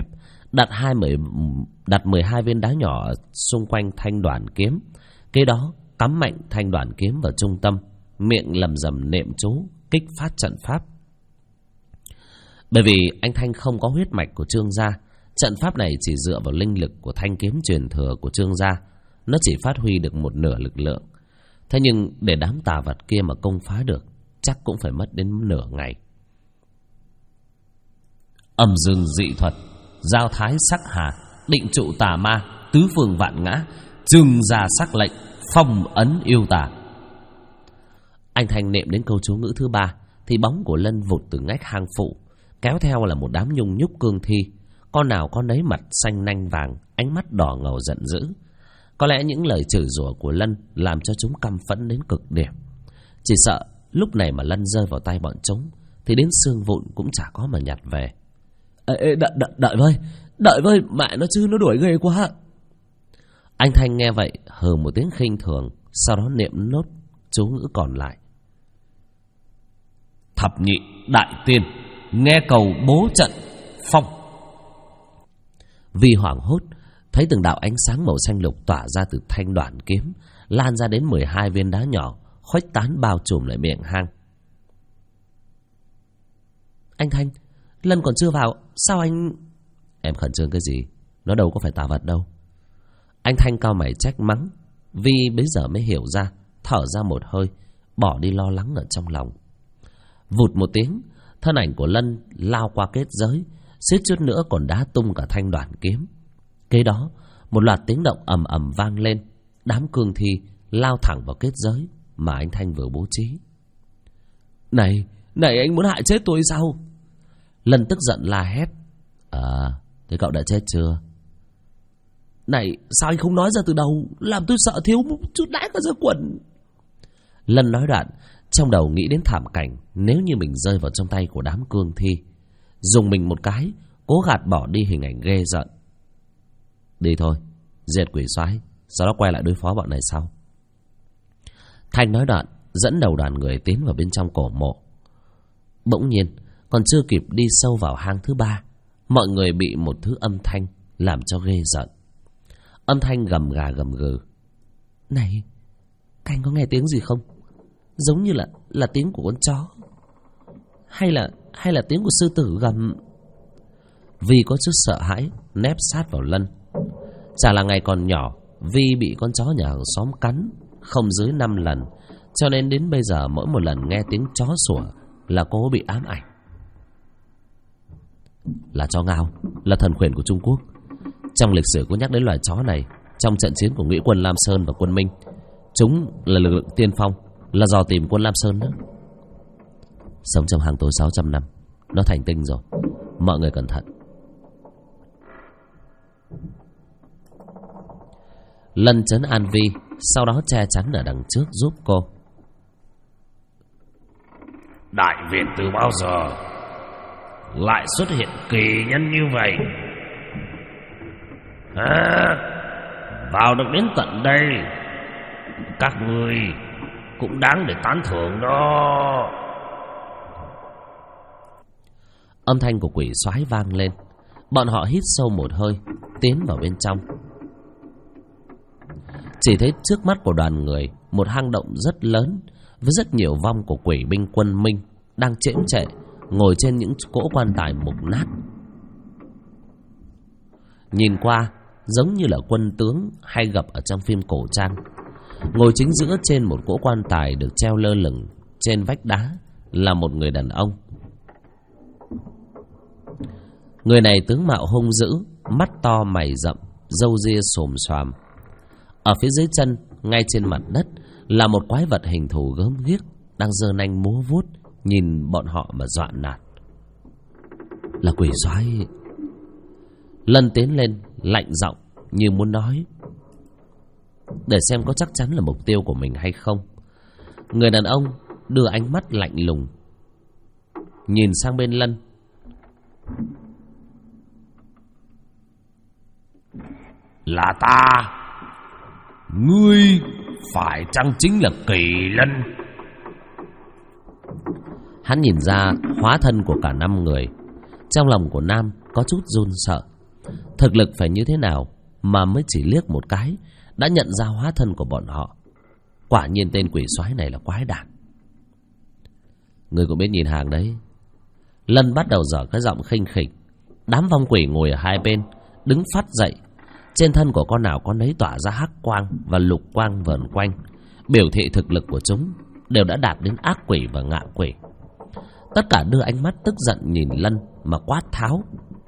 [SPEAKER 1] đặt 12 viên đá nhỏ xung quanh thanh đoạn kiếm. Kế đó cắm mạnh thanh đoạn kiếm vào trung tâm, miệng lầm rầm niệm chú, kích phát trận pháp. Bởi vì anh Thanh không có huyết mạch của Trương gia, trận pháp này chỉ dựa vào linh lực của thanh kiếm truyền thừa của Trương gia, nó chỉ phát huy được một nửa lực lượng. Thế nhưng để đám tà vật kia mà công phá được, chắc cũng phải mất đến nửa ngày. Âm dương dị thuật, giao thái sắc hà, định trụ tà ma, tứ phương vạn ngã, Trương gia sắc lệnh, phong ấn yêu tà. Anh Thanh niệm đến câu chú ngữ thứ 3 thì bóng của Lân vụt từ ngách hang phụ, kéo theo là một đám nhung nhúc cương thi. Con nào con nấy mặt xanh nanh vàng, ánh mắt đỏ ngầu giận dữ. Có lẽ những lời chửi rủa của Lân làm cho chúng căm phẫn đến cực điểm. Chỉ sợ lúc này mà Lân rơi vào tay bọn chúng thì đến xương vụn cũng chả có mà nhặt về. Đợi với, mẹ nó chứ, nó đuổi ghê quá. Anh Thanh nghe vậy hừ một tiếng khinh thường, sau đó niệm nốt chú ngữ còn lại. Thập nhị đại tiên, nghe cầu bố trận phong. Vì hoảng hốt thấy từng đạo ánh sáng màu xanh lục tỏa ra từ thanh đoạn kiếm, lan ra đến 12 viên đá nhỏ, khuếch tán bao trùm lại miệng hang. Anh Thanh, Lân còn chưa vào, sao anh... Em khẩn trương cái gì, nó đâu có phải tà vật đâu. Anh Thanh cau mày trách mắng. Vi bấy giờ mới hiểu ra, thở ra một hơi, bỏ đi lo lắng ở trong lòng. Vụt một tiếng, thân ảnh của Lân lao qua kết giới, suýt chút nữa còn đá tung cả thanh đoạn kiếm. Kế đó một loạt tiếng động ầm ầm vang lên, đám cương thi lao thẳng vào kết giới mà anh Thanh vừa bố trí. Này anh muốn hại chết tôi sao? Lân tức giận la hét. Thế cậu đã chết chưa? Này, sao anh không nói ra từ đầu, làm tôi sợ thiếu một chút đãi cả ra quần. Lân nói đoạn Trong đầu nghĩ đến thảm cảnh nếu như mình rơi vào trong tay của đám cương thi. Dùng mình một cái, cố gạt bỏ đi hình ảnh ghê rợn. Đi thôi, diệt quỷ soái, sau đó quay lại đối phó bọn này sau. Thanh nói đoạn, dẫn đầu đoàn người tiến vào bên trong cổ mộ. Bỗng nhiên, còn chưa kịp đi sâu vào hang thứ ba, mọi người bị một thứ âm thanh làm cho ghê rợn. Âm thanh gầm gà gầm gừ. Này, các anh có nghe tiếng gì không? Giống như là tiếng của con chó, hay là tiếng của sư tử gầm. Vi có chút sợ hãi, nép sát vào Lân. Chả là ngày còn nhỏ, Vi bị con chó nhà hàng xóm cắn không dưới 5 lần, cho nên đến bây giờ mỗi một lần nghe tiếng chó sủa là cô bị ám ảnh. Là chó ngao, là thần khuyển của Trung Quốc. Trong lịch sử có nhắc đến loài chó này trong trận chiến của Ngụy quân Lam Sơn và quân Minh. Chúng là lực lượng tiên phong, là dò tìm quân Lam Sơn đó. Sống trong hang tối 600 năm, nó thành tinh rồi. Mọi người cẩn thận. Lân trấn an Vi, sau đó che chắn ở đằng trước giúp cô.
[SPEAKER 3] Đại Việt từ bao giờ lại xuất hiện kỳ nhân như vậy? Vào được đến tận đây, các ngươi cũng đáng để tán thưởng đó.
[SPEAKER 1] Âm thanh của quỷ soái vang lên. Bọn họ hít sâu một hơi, tiến vào bên trong. Chỉ thấy trước mắt của đoàn người một hang động rất lớn, với rất nhiều vong của quỷ binh quân Minh đang chễm chệ ngồi trên những cỗ quan tài mục nát. Nhìn qua giống như là quân tướng hay gặp ở trong phim cổ trang. Ngồi chính giữa trên một cỗ quan tài được treo lơ lửng trên vách đá là một người đàn ông. Người này tướng mạo hung dữ, mắt to mày rậm, râu ria xồm xoàm. Ở phía dưới chân, ngay trên mặt đất, là một quái vật hình thù gớm ghiếc đang giơ nanh múa vuốt, nhìn bọn họ mà dọa nạt. Là quỷ soái. Lân tiến lên, lạnh giọng như muốn nói, để xem có chắc chắn là mục tiêu của mình hay không. Người đàn ông đưa ánh mắt lạnh lùng nhìn sang bên Lân.
[SPEAKER 3] Là ta. Ngươi phải chăng chính là Kỳ Lân?
[SPEAKER 1] Hắn nhìn ra hóa thân của cả 5 người. Trong lòng của Nam có chút run sợ. Thực lực phải như thế nào mà mới chỉ liếc một cái đã nhận ra hóa thân của bọn họ. Quả nhiên tên quỷ soái này là quái đản. Người cũng biết nhìn hàng đấy. Lân bắt đầu dở cái giọng khinh khỉnh. Đám vong quỷ ngồi ở hai bên đứng phát dậy. Trên thân của con nào con nấy tỏa ra hắc quang và lục quang vờn quanh, biểu thị thực lực của chúng đều đã đạt đến ác quỷ và ngạ quỷ. Tất cả đưa ánh mắt tức giận nhìn Lân mà quát tháo.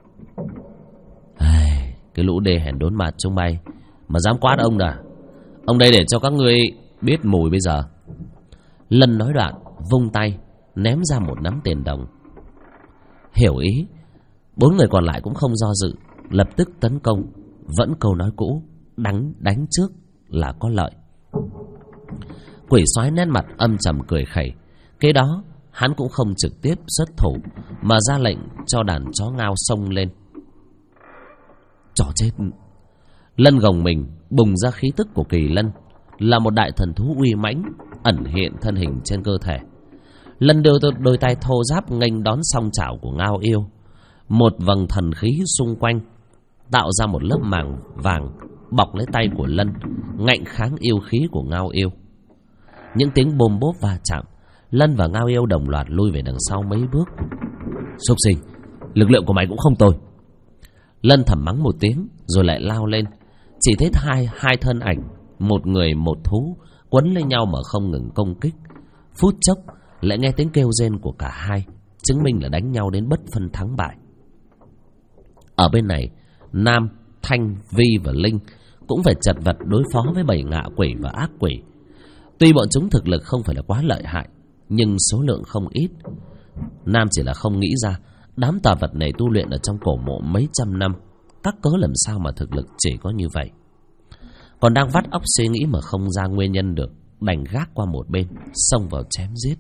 [SPEAKER 1] Cái lũ đê hèn đốn mặt chúng mày mà dám quát ông à? Ông đây để cho các ngươi biết mùi bây giờ. Lân nói đoạn vung tay ném ra một nắm tiền đồng. Hiểu ý, 4 người còn lại cũng không do dự, lập tức tấn công. Vẫn câu nói cũ, đánh trước là có lợi. Quỷ soái nét mặt âm trầm cười khẩy. Kế đó hắn cũng không trực tiếp xuất thủ, mà ra lệnh cho đàn chó ngao xông lên. Chó chết. Lân gồng mình bùng ra khí tức của Kỳ Lân, là một đại thần thú uy mãnh ẩn hiện thân hình trên cơ thể. Lân đưa đôi tay thô ráp nghênh đón song chảo của ngao yêu. Một vầng thần khí xung quanh tạo ra một lớp màng vàng bọc lấy tay của Lân, ngạnh kháng yêu khí của ngao yêu. Những tiếng bôm bốp va chạm, Lân và ngao yêu đồng loạt lui về đằng sau mấy bước. Súc sinh, lực lượng của mày cũng không tồi. Lân thầm mắng một tiếng rồi lại lao lên. Chỉ thấy hai thân ảnh, một người một thú quấn lấy nhau mà không ngừng công kích. Phút chốc lại nghe tiếng kêu rên của cả hai, chứng minh là đánh nhau đến bất phân thắng bại. Ở bên này, Nam, Thanh, Vi và Linh cũng phải chật vật đối phó với bầy ngạ quỷ và ác quỷ. Tuy bọn chúng thực lực không phải là quá lợi hại, nhưng số lượng không ít. Nam chỉ là không nghĩ ra đám tà vật này tu luyện ở trong cổ mộ mấy trăm năm, các cớ làm sao mà thực lực chỉ có như vậy. Còn đang vắt óc suy nghĩ mà không ra nguyên nhân được, đành gác qua một bên, xông vào chém giết.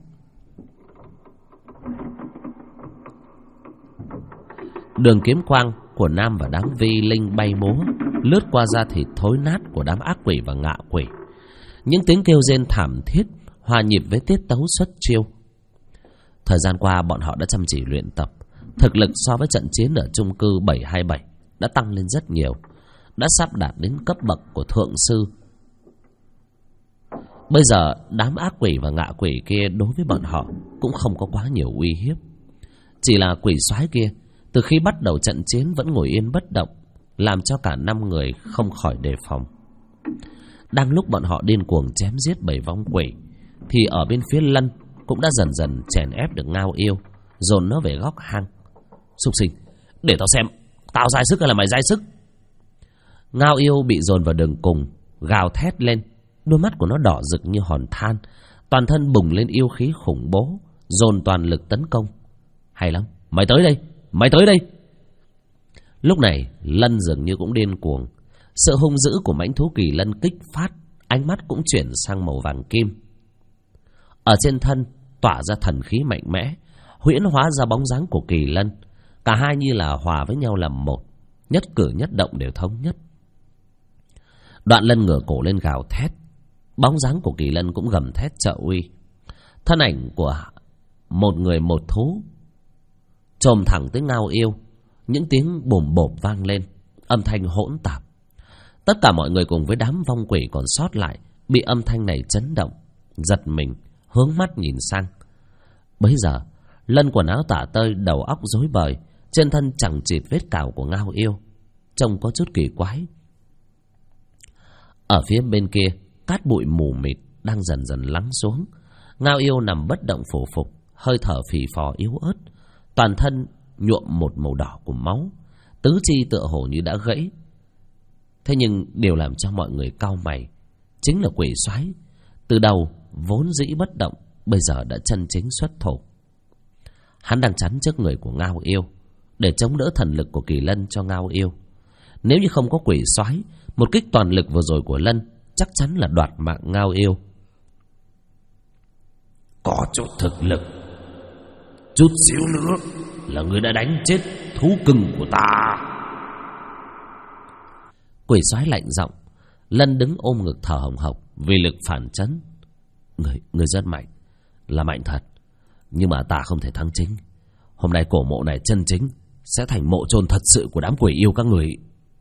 [SPEAKER 1] Đường kiếm quang của Nam và đám vi linh bay múa, lướt qua da thịt thối nát của đám ác quỷ và ngạ quỷ. Những tiếng kêu rên thảm thiết hòa nhịp với tiết tấu xuất chiêu. Thời gian qua bọn họ đã chăm chỉ luyện tập, thực lực so với trận chiến ở chung cư 727 đã tăng lên rất nhiều, đã sắp đạt đến cấp bậc của thượng sư. Bây giờ đám ác quỷ và ngạ quỷ kia đối với bọn họ cũng không có quá nhiều uy hiếp. Chỉ là quỷ soái kia từ khi bắt đầu trận chiến vẫn ngồi yên bất động, làm cho cả 5 người không khỏi đề phòng. Đang lúc bọn họ điên cuồng chém giết 7 vong quỷ, thì ở bên phía Lân cũng đã dần dần chèn ép được Ngao Yêu, dồn nó về góc hang. Súc sinh, để tao xem, tao dai sức hay là mày dai sức? Ngao Yêu bị dồn vào đường cùng, gào thét lên, đôi mắt của nó đỏ rực như hòn than, toàn thân bùng lên yêu khí khủng bố, dồn toàn lực tấn công. Hay lắm, mày tới đây, mày tới đây! Lúc này Lân dường như cũng điên cuồng, sự hung dữ của mãnh thú kỳ lân kích phát, ánh mắt cũng chuyển sang màu vàng kim. Ở trên thân tỏa ra thần khí mạnh mẽ, huyễn hóa ra bóng dáng của kỳ lân. Cả hai như là hòa với nhau làm một, nhất cử nhất động đều thống nhất. Đoạn Lân ngửa cổ lên gào thét, bóng dáng của kỳ lân cũng gầm thét trợ uy. Thân ảnh của một người một thú chồm thẳng tới Ngao Yêu, những tiếng bồm bộp vang lên, âm thanh hỗn tạp. Tất cả mọi người cùng với đám vong quỷ còn sót lại bị âm thanh này chấn động, giật mình, hướng mắt nhìn sang. Bấy giờ Lân quần áo tả tơi, đầu óc rối bời, trên thân chẳng chịt vết cào của Ngao Yêu, trông có chút kỳ quái. Ở phía bên kia, cát bụi mù mịt đang dần dần lắng xuống. Ngao Yêu nằm bất động phù phục, hơi thở phì phò yếu ớt, toàn thân nhuộm một màu đỏ của máu, tứ chi tựa hồ như đã gãy. Thế nhưng điều làm cho mọi người cau mày chính là quỷ soái, từ đầu vốn dĩ bất động, bây giờ đã chân chính xuất thủ. Hắn đang chắn trước người của Ngao Yêu để chống đỡ thần lực của kỳ lân cho Ngao Yêu. Nếu như không có quỷ soái, một kích toàn lực vừa rồi của Lân chắc chắn là đoạt mạng Ngao Yêu.
[SPEAKER 3] Có chút thực lực, chút xíu nữa là người đã đánh chết thú cưng của ta.
[SPEAKER 1] Quỷ soái lạnh giọng. Lân đứng ôm ngực thở hồng hộc vì lực phản chấn. Người rất mạnh, là mạnh thật, nhưng mà ta không thể thắng chính. Hôm nay cổ mộ này chân chính sẽ thành mộ chôn thật sự của đám quỷ yêu các người.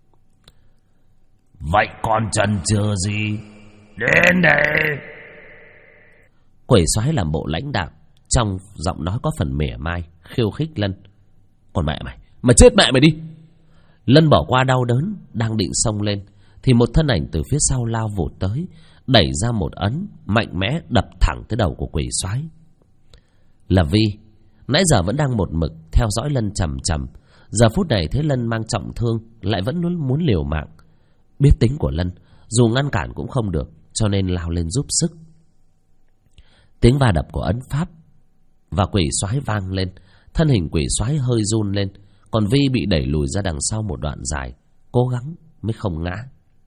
[SPEAKER 3] Vậy còn chần chừ gì? Đến đây!
[SPEAKER 1] Quỷ soái làm bộ lãnh đạm, trong giọng nói có phần mỉa mai, khiêu khích Lân. Còn mẹ mày chết mẹ mày đi! Lân bỏ qua đau đớn, đang định xông lên, thì một thân ảnh từ phía sau lao vụt tới, đẩy ra một ấn mạnh mẽ đập thẳng tới đầu của quỷ soái. Là Vi, nãy giờ vẫn đang một mực theo dõi Lân chằm chằm, giờ phút này thấy Lân mang trọng thương, lại vẫn muốn liều mạng. Biết tính của Lân, dù ngăn cản cũng không được, cho nên lao lên giúp sức. Tiếng va đập của ấn pháp và quỷ soái vang lên, thân hình quỷ soái hơi run lên, còn Vi bị đẩy lùi ra đằng sau một đoạn dài, cố gắng mới không ngã.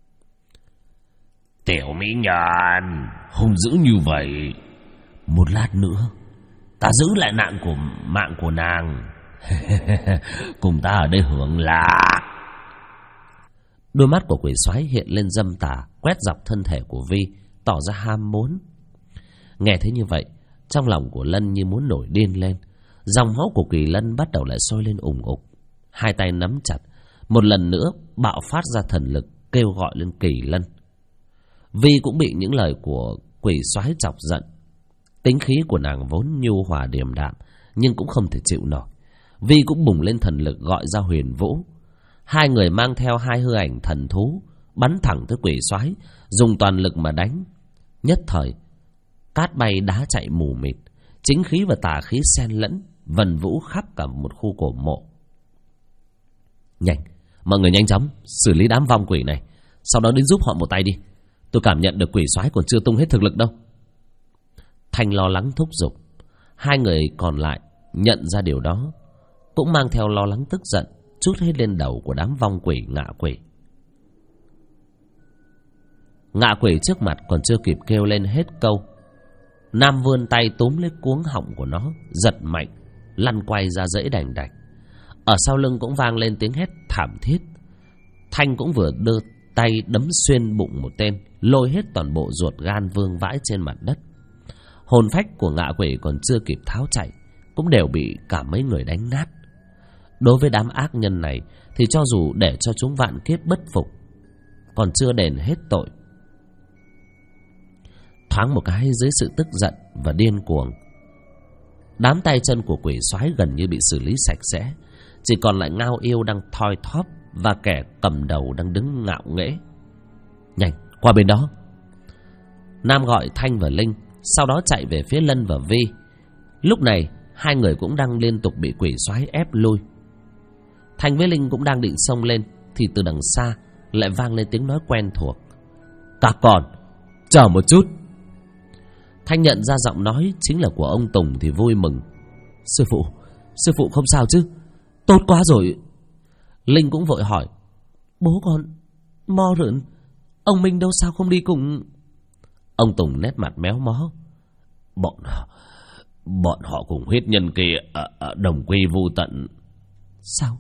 [SPEAKER 3] Tiểu mỹ nhân hung dữ như vậy, một lát nữa ta giữ lại mạng của nàng. Cùng ta ở đây hưởng lạc.
[SPEAKER 1] Đôi mắt của quỷ soái hiện lên dâm tà, quét dọc thân thể của Vi, tỏ ra ham muốn. Nghe thấy như vậy, trong lòng của Lân như muốn nổi điên lên. Dòng máu của kỳ lân bắt đầu lại sôi lên ủng ục. Hai tay nắm chặt, một lần nữa bạo phát ra thần lực, kêu gọi lên kỳ lân. Vi cũng bị những lời của quỷ soái chọc giận. Tính khí của nàng vốn nhu hòa điềm đạm, nhưng cũng không thể chịu nổi. Vi cũng bùng lên thần lực gọi ra Huyền Vũ. Hai người mang theo hai hư ảnh thần thú, bắn thẳng tới quỷ soái, dùng toàn lực mà đánh. Nhất thời, cát bay đá chạy mù mịt, chính khí và tà khí xen lẫn, vần vũ khắp cả một khu cổ mộ. Nhanh, mọi người nhanh chóng xử lý đám vong quỷ này, sau đó đến giúp họ một tay đi. Tôi cảm nhận được quỷ soái còn chưa tung hết thực lực đâu. Thanh lo lắng thúc giục. Hai người còn lại nhận ra điều đó, cũng mang theo lo lắng tức giận, trút hết lên đầu của đám vong quỷ ngạ quỷ. Ngạ quỷ trước mặt còn chưa kịp kêu lên hết câu, Nam vươn tay túm lấy cuống họng của nó, giật mạnh, lăn quay ra dãy đành đạch. Ở sau lưng cũng vang lên tiếng hét thảm thiết. Thanh cũng vừa đưa tay đấm xuyên bụng một tên, lôi hết toàn bộ ruột gan vương vãi trên mặt đất. Hồn phách của ngạ quỷ còn chưa kịp tháo chạy, cũng đều bị cả mấy người đánh nát. Đối với đám ác nhân này thì cho dù để cho chúng vạn kiếp bất phục, còn chưa đền hết tội. Thoáng một cái dưới sự tức giận và điên cuồng, đám tay chân của quỷ soái gần như bị xử lý sạch sẽ, chỉ còn lại Ngao Yêu đang thoi thóp và kẻ cầm đầu đang đứng ngạo nghễ. Nhanh, qua bên đó. Nam gọi Thanh và Linh, sau đó chạy về phía Lân và Vi. Lúc này hai người cũng đang liên tục bị quỷ soái ép lui. Thanh với Linh cũng đang định xông lên thì từ đằng xa lại vang lên tiếng nói quen thuộc: "Các con, chờ một chút." Thanh nhận ra giọng nói chính là của ông Tùng thì vui mừng: Sư phụ không sao chứ? Tốt quá rồi." Linh cũng vội hỏi: "Bố con, Mo Rượn, ông Minh đâu, sao không đi cùng?" Ông Tùng nét mặt méo mó: Bọn họ cùng huyết nhân kia ở đồng quy vu tận." Sao?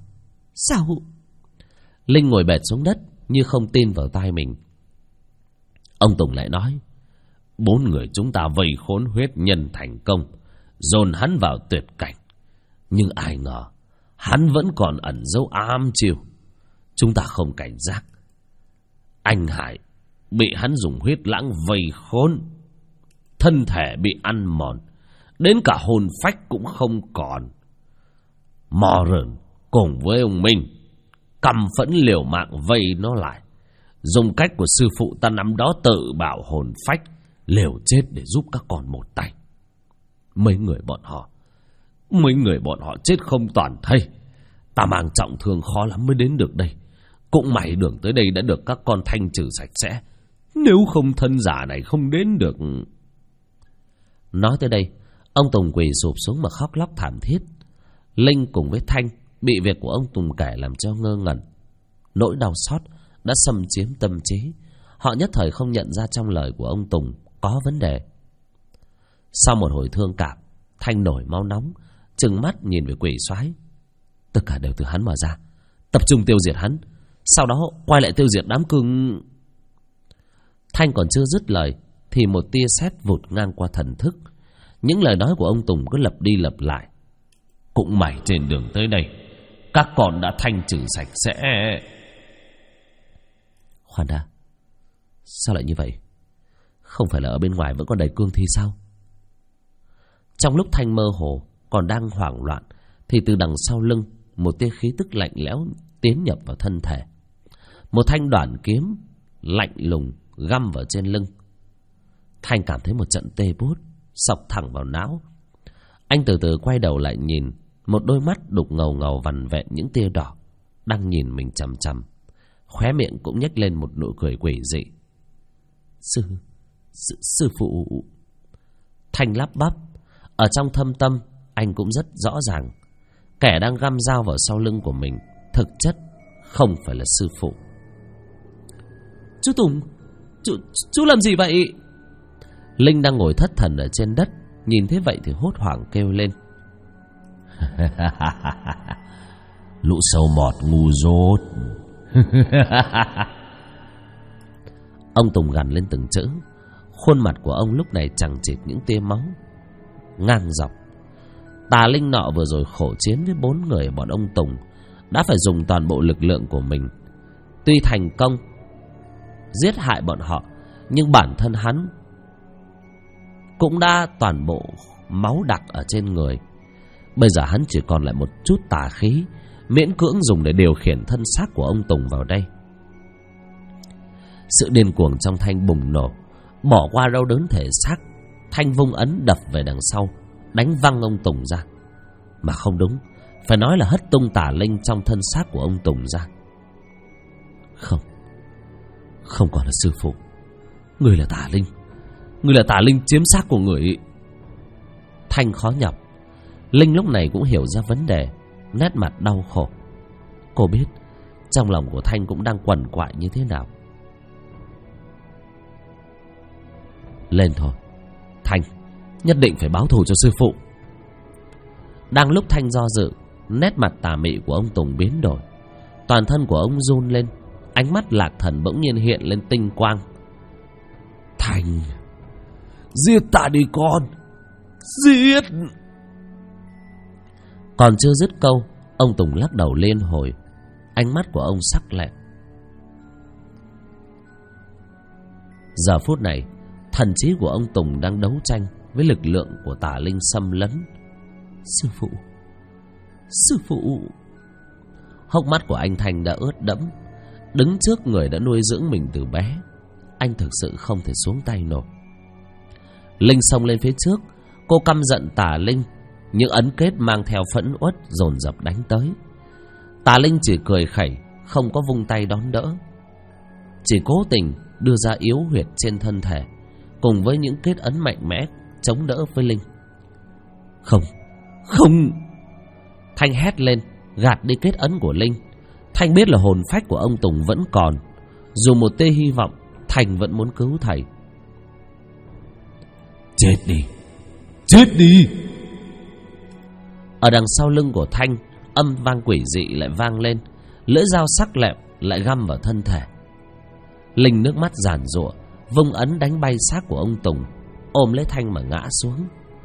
[SPEAKER 1] Linh ngồi bệt xuống đất như không tin vào tai mình. Ông Tùng lại nói: 4 người chúng ta vây khốn huyết nhân thành công, dồn hắn vào tuyệt cảnh. Nhưng ai ngờ hắn vẫn còn ẩn dấu ám chiêu. Chúng ta không cảnh giác, anh Hải bị hắn dùng huyết lãng vây khốn, thân thể bị ăn mòn, đến cả hồn phách cũng không còn. Mò Rợn cùng với ông Minh căm phẫn liều mạng vây nó lại, dùng cách của sư phụ ta năm đó tự bảo hồn phách liều chết để giúp các con một tay. Mấy người bọn họ chết không toàn thây. Ta mang trọng thương khó lắm mới đến được đây. Cũng may đường tới đây đã được các con thanh trừ sạch sẽ, nếu không thân giả này không đến được. Nói tới đây, ông Tùng quỳ sụp xuống mà khóc lóc thảm thiết. Linh cùng với Thanh bị việc của ông Tùng kể làm cho ngơ ngẩn. Nỗi đau xót đã xâm chiếm tâm trí. Họ nhất thời không nhận ra trong lời của ông Tùng có vấn đề. Sau một hồi thương cảm, Thanh nổi máu nóng, trừng mắt nhìn về quỷ soái. Tất cả đều từ hắn mà ra, tập trung tiêu diệt hắn, sau đó quay lại tiêu diệt đám cưng. Thanh còn chưa dứt lời thì một tia sét vụt ngang qua thần thức. Những lời nói của ông Tùng cứ lặp đi lặp lại: Cũng may trên đường tới đây các con đã thanh trừ sạch sẽ. Khoan đã, sao lại như vậy? Không phải là ở bên ngoài vẫn còn đầy cương thi sao? Trong lúc Thanh mơ hồ còn đang hoảng loạn thì từ đằng sau lưng một tia khí tức lạnh lẽo tiến nhập vào thân thể. Một thanh đoạn kiếm lạnh lùng găm vào trên lưng. Thanh cảm thấy một trận tê buốt xộc thẳng vào não. Anh từ từ quay đầu lại nhìn, một đôi mắt đục ngầu ngầu vằn vẹn những tia đỏ đang nhìn mình chằm chằm. Khóe miệng cũng nhếch lên một nụ cười quỷ dị. Sư phụ. Thanh lắp bắp. Ở trong thâm tâm anh cũng rất rõ ràng, kẻ đang găm dao vào sau lưng của mình thực chất không phải là sư phụ. Chú Tùng, chú làm gì vậy? Linh đang ngồi thất thần ở trên đất, nhìn thấy vậy thì hốt hoảng kêu lên. Lũ sâu mọt ngu dốt. Ông Tùng gằn lên từng chữ. Khuôn mặt của ông lúc này chẳng chịt những tia máu ngang dọc. Tà linh nọ vừa rồi khổ chiến với 4 người bọn ông Tùng, đã phải dùng toàn bộ lực lượng của mình. Tuy thành công giết hại bọn họ, nhưng bản thân hắn cũng đã toàn bộ máu đặc ở trên người. Bây giờ hắn chỉ còn lại một chút tà khí, miễn cưỡng dùng để điều khiển thân xác của ông Tùng vào đây. Sự điên cuồng trong Thanh bùng nổ. Bỏ qua đau đớn thể xác, Thanh vung ấn đập về đằng sau, đánh văng ông Tùng ra. Mà không đúng, phải nói là hất tung tà linh trong thân xác của ông Tùng ra. Không còn là sư phụ. Người là tà linh. Người là tà linh chiếm xác của người. Thanh khó nhọc. Linh lúc này cũng hiểu ra vấn đề, nét mặt đau khổ. Cô biết trong lòng của Thanh cũng đang quằn quại như thế nào. Lên thôi Thanh, nhất định phải báo thù cho sư phụ. Đang lúc Thanh do dự, nét mặt tà mị của ông Tùng biến đổi. Toàn thân của ông run lên, ánh mắt Lạc Thần bỗng nhiên hiện lên tinh quang.
[SPEAKER 2] Thanh, giết ta đi con, giết.
[SPEAKER 1] Còn chưa dứt câu, ông Tùng lắc đầu liên hồi. Ánh mắt của ông sắc lẹm. Giờ phút này, thần trí của ông Tùng đang đấu tranh với lực lượng của tà linh xâm lấn. Sư phụ, sư phụ. Hốc mắt của anh Thanh đã ướt đẫm. Đứng trước người đã nuôi dưỡng mình từ bé, anh thực sự không thể xuống tay nổi. Linh xông lên phía trước. Cô căm giận tà linh, những ấn kết mang theo phẫn uất dồn dập đánh tới. Tà linh chỉ cười khẩy, không có vung tay đón đỡ, chỉ cố tình đưa ra yếu huyệt trên thân thể cùng với những kết ấn mạnh mẽ chống đỡ với Linh. Không, không! Thanh hét lên, gạt đi kết ấn của Linh. Thanh biết là hồn phách của ông Tùng vẫn còn. Dù một tia hy vọng, Thanh vẫn muốn cứu thầy.
[SPEAKER 2] Chết đi! Chết đi!
[SPEAKER 1] Ở đằng sau lưng của Thanh, âm vang quỷ dị lại vang lên. Lưỡi dao sắc lẹm lại găm vào thân thể. Linh nước mắt giàn giụa, vung ấn đánh bay xác của ông Tùng, ôm lấy Thanh mà ngã xuống.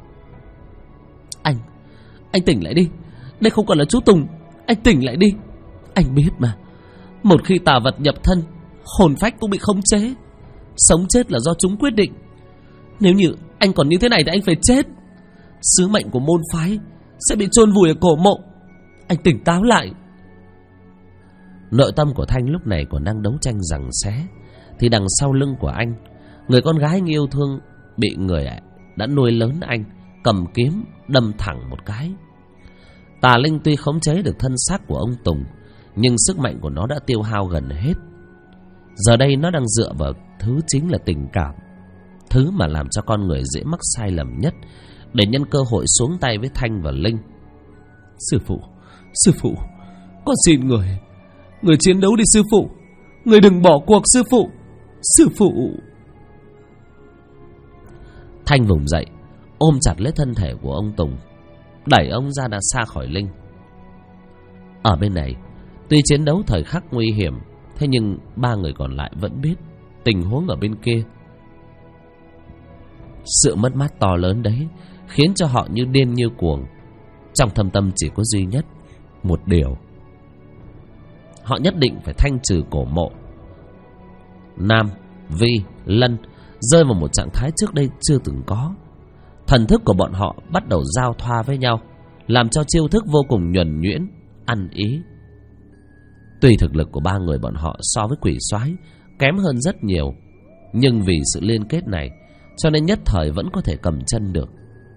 [SPEAKER 1] Anh tỉnh lại đi. Đây không còn là chú Tùng. Anh tỉnh lại đi. Anh biết mà, một khi tà vật nhập thân, hồn phách cũng bị khống chế. Sống chết là do chúng quyết định. Nếu như anh còn như thế này thì anh phải chết. Sứ mệnh của môn phái sẽ bị chôn vùi ở cổ mộ. Anh tỉnh táo lại. Nội tâm của Thanh lúc này còn đang đấu tranh giằng xé, thì đằng sau lưng của anh, người con gái anh yêu thương bị người đã nuôi lớn anh cầm kiếm đâm thẳng một cái. Tà linh tuy khống chế được thân xác của ông Tùng, nhưng sức mạnh của nó đã tiêu hao gần hết. Giờ đây nó đang dựa vào thứ chính là tình cảm, thứ mà làm cho con người dễ mắc sai lầm nhất, để nhân cơ hội xuống tay với Thanh và Linh. Sư phụ, con xin người chiến đấu đi sư phụ. Người đừng bỏ cuộc sư phụ. Sư phụ. Thanh vùng dậy, ôm chặt lấy thân thể của ông Tùng, đẩy ông ra đã xa khỏi Linh. Ở bên này, tuy chiến đấu thời khắc nguy hiểm, thế nhưng ba người còn lại vẫn biết tình huống ở bên kia. Sự mất mát to lớn đấy khiến cho họ như điên như cuồng. Trong thâm tâm chỉ có duy nhất một điều: họ nhất định phải thanh trừ cổ mộ. Nam, Vi, Lân rơi vào một trạng thái trước đây chưa từng có. Thần thức của bọn họ bắt đầu giao thoa với nhau, làm cho chiêu thức vô cùng nhuần nhuyễn, ăn ý. Tuy thực lực của ba người bọn họ so với quỷ soái kém hơn rất nhiều, nhưng vì sự liên kết này cho nên nhất thời vẫn có thể cầm chân được.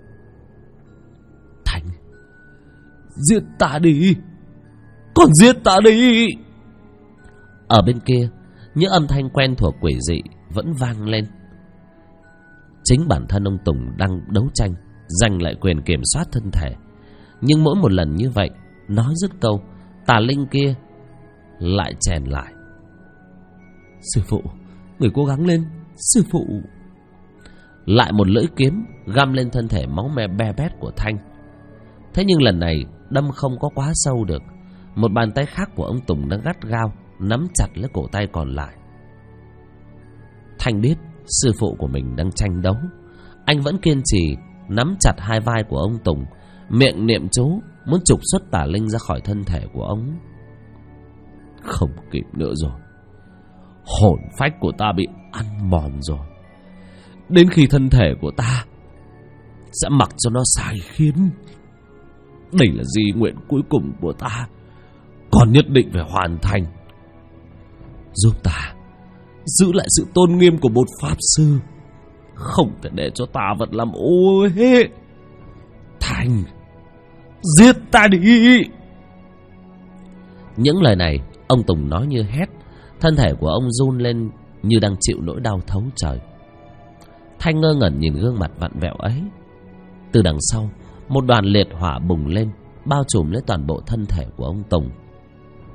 [SPEAKER 1] Thanh, giết ta đi! Còn giết ta đi! Ở bên kia, những âm thanh quen thuộc quỷ dị vẫn vang lên. Chính bản thân ông Tùng đang đấu tranh giành lại quyền kiểm soát thân thể, nhưng mỗi một lần như vậy, nói dứt câu, tà linh kia lại chèn lại. Sư phụ, người cố gắng lên, sư phụ. Lại một lưỡi kiếm găm lên thân thể máu me be bét của Thanh. Thế nhưng lần này đâm không có quá sâu được. Một bàn tay khác của ông Tùng đang gắt gao nắm chặt lấy cổ tay còn lại. Thanh biết sư phụ của mình đang tranh đấu. Anh vẫn kiên trì nắm chặt hai vai của ông Tùng, miệng niệm chú muốn trục xuất tà linh ra khỏi thân thể của ông. Không kịp nữa rồi, hồn phách của ta bị ăn mòn rồi. Đến khi thân thể của ta sẽ mặc cho nó sai khiến. Đây là di nguyện cuối cùng của ta, còn nhất định phải hoàn thành. Giúp ta giữ lại sự tôn nghiêm của một pháp sư, không thể để cho tà vật làm ô uế. Thành, giết ta đi! Những lời này ông Tùng nói như hét. Thân thể của ông run lên như đang chịu nỗi đau thấu trời. Thanh ngơ ngẩn nhìn gương mặt vặn vẹo ấy. Từ đằng sau, một đoàn liệt hỏa bùng lên, bao trùm lấy toàn bộ thân thể của ông Tùng.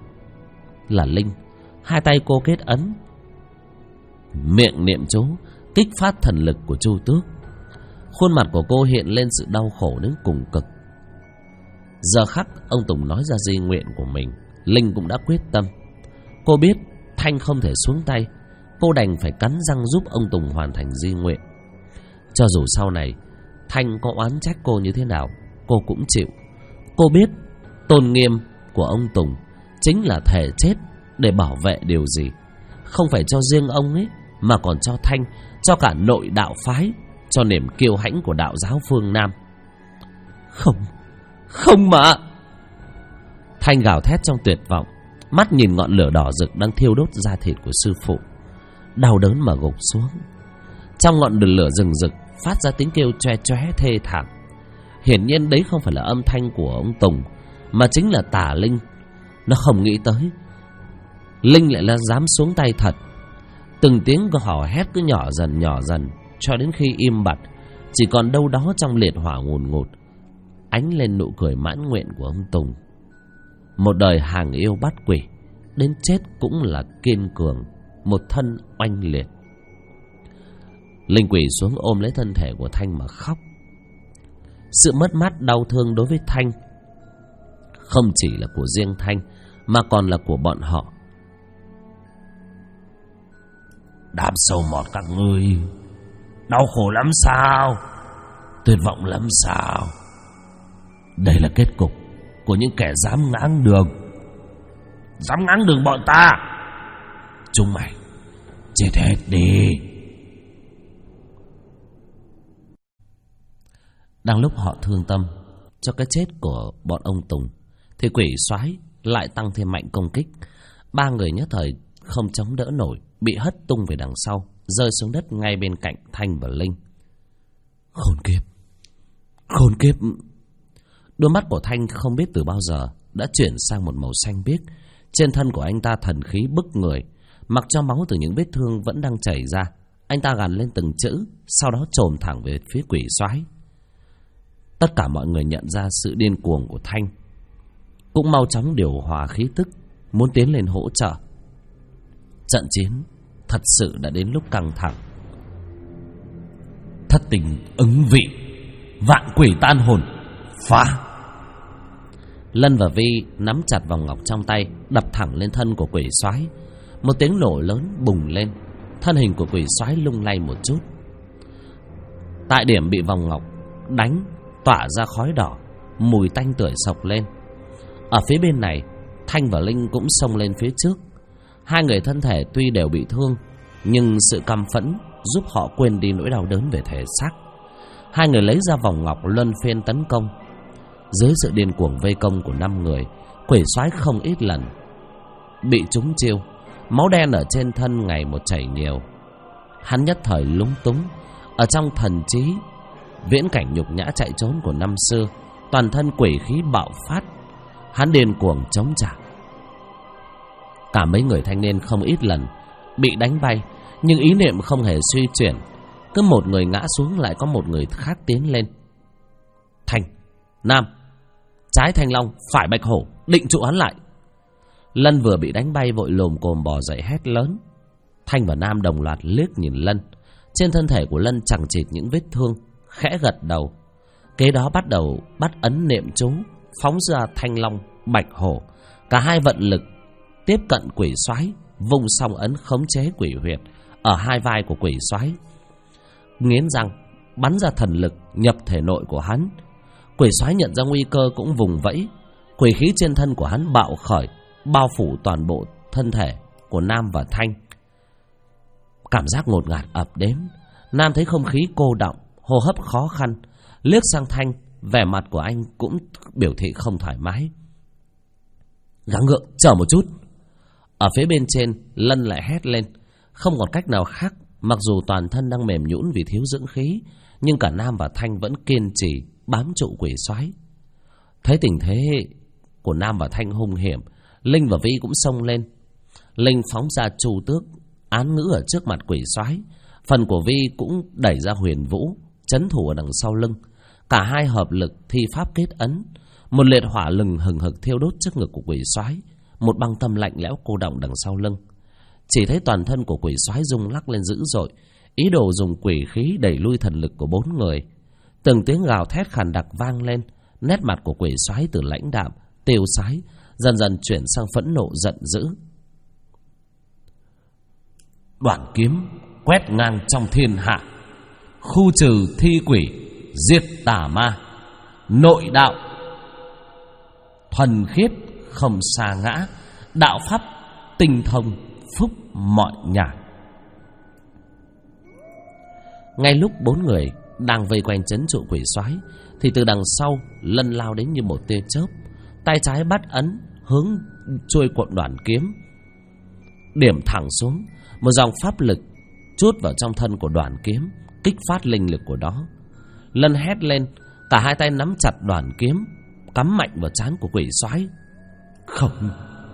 [SPEAKER 1] Là Linh. Hai tay cô kết ấn, miệng niệm chú, kích phát thần lực của Chu Tước. Khuôn mặt của cô hiện lên sự đau khổ đến cùng cực. Giờ khắc ông Tùng nói ra di nguyện của mình, Linh cũng đã quyết tâm. Cô biết Thanh không thể xuống tay, cô đành phải cắn răng giúp ông Tùng hoàn thành di nguyện. Cho dù sau này Thanh có oán trách cô như thế nào, cô cũng chịu. Cô biết tôn nghiêm của ông Tùng chính là thề chết để bảo vệ điều gì, không phải cho riêng ông ấy, mà còn cho Thanh, cho cả nội đạo phái, cho niềm kiêu hãnh của đạo giáo phương Nam. Không mà! Thanh gào thét trong tuyệt vọng, mắt nhìn ngọn lửa đỏ rực đang thiêu đốt da thịt của sư phụ, đau đớn mà gục xuống. Trong ngọn lửa rừng rực phát ra tiếng kêu choe choé thê thảm. Hiển nhiên đấy không phải là âm thanh của ông Tùng, mà chính là tà linh. Nó không nghĩ tới Linh lại là dám xuống tay thật. Từng tiếng hò hét cứ nhỏ dần cho đến khi im bặt, chỉ còn đâu đó trong liệt hỏa ngùn ngụt ánh lên nụ cười mãn nguyện của ông Tùng. Một đời hàng yêu bắt quỷ, đến chết cũng là kiên cường, một thân oanh liệt. Linh quỷ xuống ôm lấy thân thể của Thanh mà khóc. Sự mất mát đau thương đối với Thanh không chỉ là của riêng Thanh, mà còn là của bọn họ.
[SPEAKER 3] Đám sâu mọt các ngươi đau khổ lắm sao? Tuyệt vọng lắm sao? Đây là kết cục của những kẻ dám ngáng đường. Dám ngáng đường bọn ta, chúng mày chết hết đi.
[SPEAKER 1] Đang lúc họ thương tâm cho cái chết của bọn ông Tùng, thì quỷ soái lại tăng thêm mạnh công kích. Ba người nhất thời không chống đỡ nổi, bị hất tung về đằng sau, rơi xuống đất ngay bên cạnh Thanh và Linh. Khốn kiếp! Đôi mắt của Thanh không biết từ bao giờ đã chuyển sang một màu xanh biếc. Trên thân của anh ta thần khí bức người, mặc cho máu từ những vết thương vẫn đang chảy ra. Anh ta gằn lên từng chữ, sau đó chồm thẳng về phía quỷ soái. Tất cả mọi người nhận ra sự điên cuồng của Thanh, cũng mau chóng điều hòa khí tức, muốn tiến lên hỗ trợ. Trận chiến thật sự đã đến lúc căng thẳng.
[SPEAKER 3] Thất tình ứng vị, vạn quỷ tan hồn, phá!
[SPEAKER 1] Lân và Vi nắm chặt vòng ngọc trong tay, đập thẳng lên thân của quỷ soái. Một tiếng nổ lớn bùng lên, thân hình của quỷ soái lung lay một chút. Tại điểm bị vòng ngọc đánh, tỏa ra khói đỏ, mùi tanh tưởi sộc lên. Ở phía bên này, Thanh và Linh cũng xông lên phía trước. Hai người thân thể tuy đều bị thương, nhưng sự căm phẫn giúp họ quên đi nỗi đau đớn về thể xác. Hai người lấy ra vòng ngọc luân phiên tấn công. Dưới sự điên cuồng vây công của 5 người, quỷ soái không ít lần bị trúng chiêu, máu đen ở trên thân ngày một chảy nhiều. Hắn nhất thời lúng túng. Ở trong thần trí viễn cảnh nhục nhã chạy trốn của năm xưa, toàn thân quỷ khí bạo phát, hắn điên cuồng chống trả. Cả mấy người thanh niên không ít lần bị đánh bay, nhưng ý niệm không hề suy chuyển. Cứ một người ngã xuống lại có một người khác tiến lên. Thanh, Nam, trái Thanh Long, phải Bạch Hổ, định trụ hắn lại. Lân vừa bị đánh bay vội lồm cồm bò dậy hét lớn. Thanh và Nam đồng loạt liếc nhìn Lân. Trên thân thể của Lân chẳng chịt những vết thương, khẽ gật đầu. Kế đó bắt đầu bắt ấn niệm chú, phóng ra Thanh Long, Bạch Hổ. Cả hai vận lực tiếp cận quỷ soái, vung song ấn khống chế quỷ huyệt ở hai vai của quỷ soái, nghiến răng bắn ra thần lực nhập thể nội của hắn. Quỷ soái nhận ra nguy cơ cũng vùng vẫy, quỷ khí trên thân của hắn bạo khởi, bao phủ toàn bộ thân thể của Nam và Thanh. Cảm giác ngột ngạt ập đến. Nam thấy không khí cô đọng, hô hấp khó khăn, liếc sang Thanh, vẻ mặt của anh cũng biểu thị không thoải mái. Gắng gượng, chờ một chút. Ở phía bên trên, Lân lại hét lên. Không còn cách nào khác, mặc dù toàn thân đang mềm nhũn vì thiếu dưỡng khí, nhưng cả Nam và Thanh vẫn kiên trì bám trụ quỷ soái. Thấy tình thế của Nam và Thanh hung hiểm, Linh và Vi cũng xông lên. Linh phóng ra Chu Tước án ngữ ở trước mặt quỷ soái, phần của Vi cũng đẩy ra Huyền Vũ trấn thủ ở đằng sau lưng. Cả hai hợp lực thi pháp kết ấn. Một liệt hỏa lừng hừng hực thiêu đốt trước ngực của quỷ soái, một băng tâm lạnh lẽo cô đọng đằng sau lưng. Chỉ thấy toàn thân của quỷ soái rung lắc lên dữ dội, ý đồ dùng quỷ khí đẩy lui thần lực của 4 người. Từng tiếng gào thét khàn đặc vang lên, nét mặt của quỷ soái từ lãnh đạm, tiêu sái dần dần chuyển sang phẫn nộ giận dữ. Đoạn kiếm quét ngang trong thiên hạ, khu trừ thi quỷ, diệt tà ma, nội đạo thuần khiết không sa ngã, đạo pháp tinh thông phúc mọi nhà. Ngay lúc 4 người đang vây quanh trấn trụ quỷ soái thì từ đằng sau Lân lao đến như một tia chớp, tay trái bắt ấn hướng chuôi cuộn đoạn kiếm, điểm thẳng xuống. Một dòng pháp lực trút vào trong thân của đoạn kiếm, kích phát linh lực của đó. Lân hét lên, cả hai tay nắm chặt đoạn kiếm, cắm mạnh vào trán của quỷ soái. Không.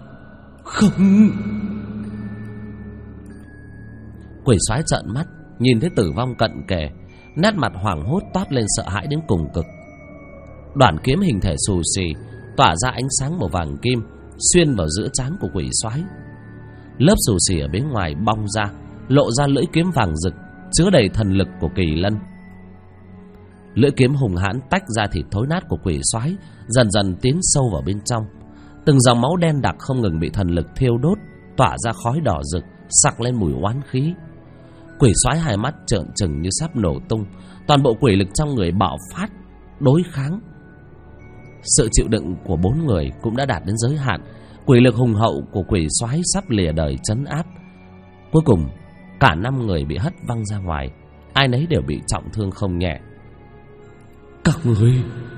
[SPEAKER 1] Quỷ soái trợn mắt, nhìn thấy tử vong cận kề, nét mặt hoảng hốt toát lên sợ hãi đến cùng cực. Đoạn kiếm hình thể xù xì, tỏa ra ánh sáng màu vàng kim, xuyên vào giữa trán của quỷ soái. Lớp xù xì ở bên ngoài bong ra, lộ ra lưỡi kiếm vàng rực chứa đầy thần lực của Kỳ Lân. Lưỡi kiếm hùng hãn tách ra thịt thối nát của quỷ soái, dần dần tiến sâu vào bên trong. Từng dòng máu đen đặc không ngừng bị thần lực thiêu đốt, tỏa ra khói đỏ rực, sặc lên mùi oán khí. Quỷ soái hai mắt trợn trừng như sắp nổ tung, toàn bộ quỷ lực trong người bạo phát đối kháng. Sự chịu đựng của 4 người cũng đã đạt đến giới hạn. Quỷ lực hùng hậu của quỷ soái sắp lìa đời trấn áp. Cuối cùng cả 5 người bị hất văng ra ngoài, ai nấy đều bị trọng thương không nhẹ. Các người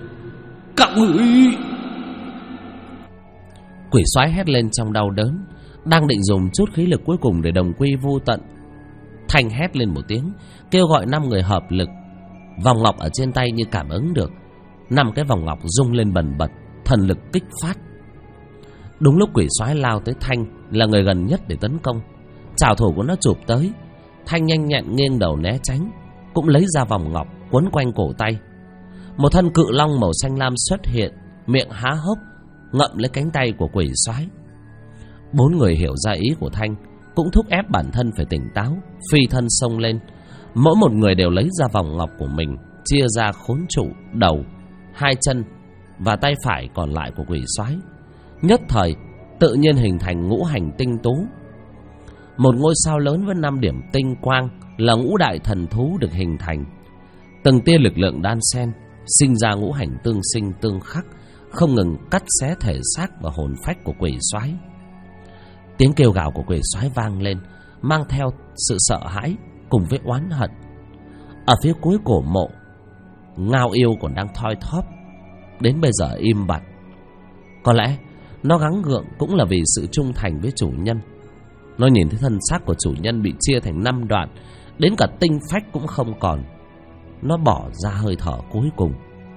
[SPEAKER 1] quỷ soái hét lên trong đau đớn, đang định dùng chút khí lực cuối cùng để đồng quy vô tận. Thanh hét lên một tiếng, kêu gọi 5 người hợp lực. Vòng ngọc ở trên tay như cảm ứng được, 5 cái vòng ngọc rung lên bần bật, thần lực kích phát. Đúng lúc quỷ soái lao tới Thanh, là người gần nhất để tấn công. Trảo thủ của nó chụp tới, Thanh nhanh nhẹn nghiêng đầu né tránh, cũng lấy ra vòng ngọc quấn quanh cổ tay. Một thân cự long màu xanh lam xuất hiện, miệng há hốc ngậm lấy cánh tay của quỷ soái. 4 người hiểu ra ý của Thanh, cũng thúc ép bản thân phải tỉnh táo, phi thân xông lên. Mỗi một người đều lấy ra vòng ngọc của mình, chia ra khốn trụ đầu, 2 chân và tay phải còn lại của quỷ soái. Nhất thời tự nhiên hình thành ngũ hành tinh tú. Một ngôi sao lớn với 5 điểm tinh quang là ngũ đại thần thú được hình thành. Từng tia lực lượng đan xen, sinh ra ngũ hành tương sinh tương khắc, không ngừng cắt xé thể xác và hồn phách của quỷ soái. Tiếng kêu gào của quỷ soái vang lên, mang theo sự sợ hãi cùng với oán hận. Ở phía cuối cổ mộ, Ngao yêu còn đang thoi thóp, đến bây giờ im bặt. Có lẽ nó gắng gượng cũng là vì sự trung thành với chủ nhân. Nó nhìn thấy thân xác của chủ nhân bị chia thành 5 đoạn, đến cả tinh phách cũng không còn. Nó bỏ ra hơi thở cuối cùng.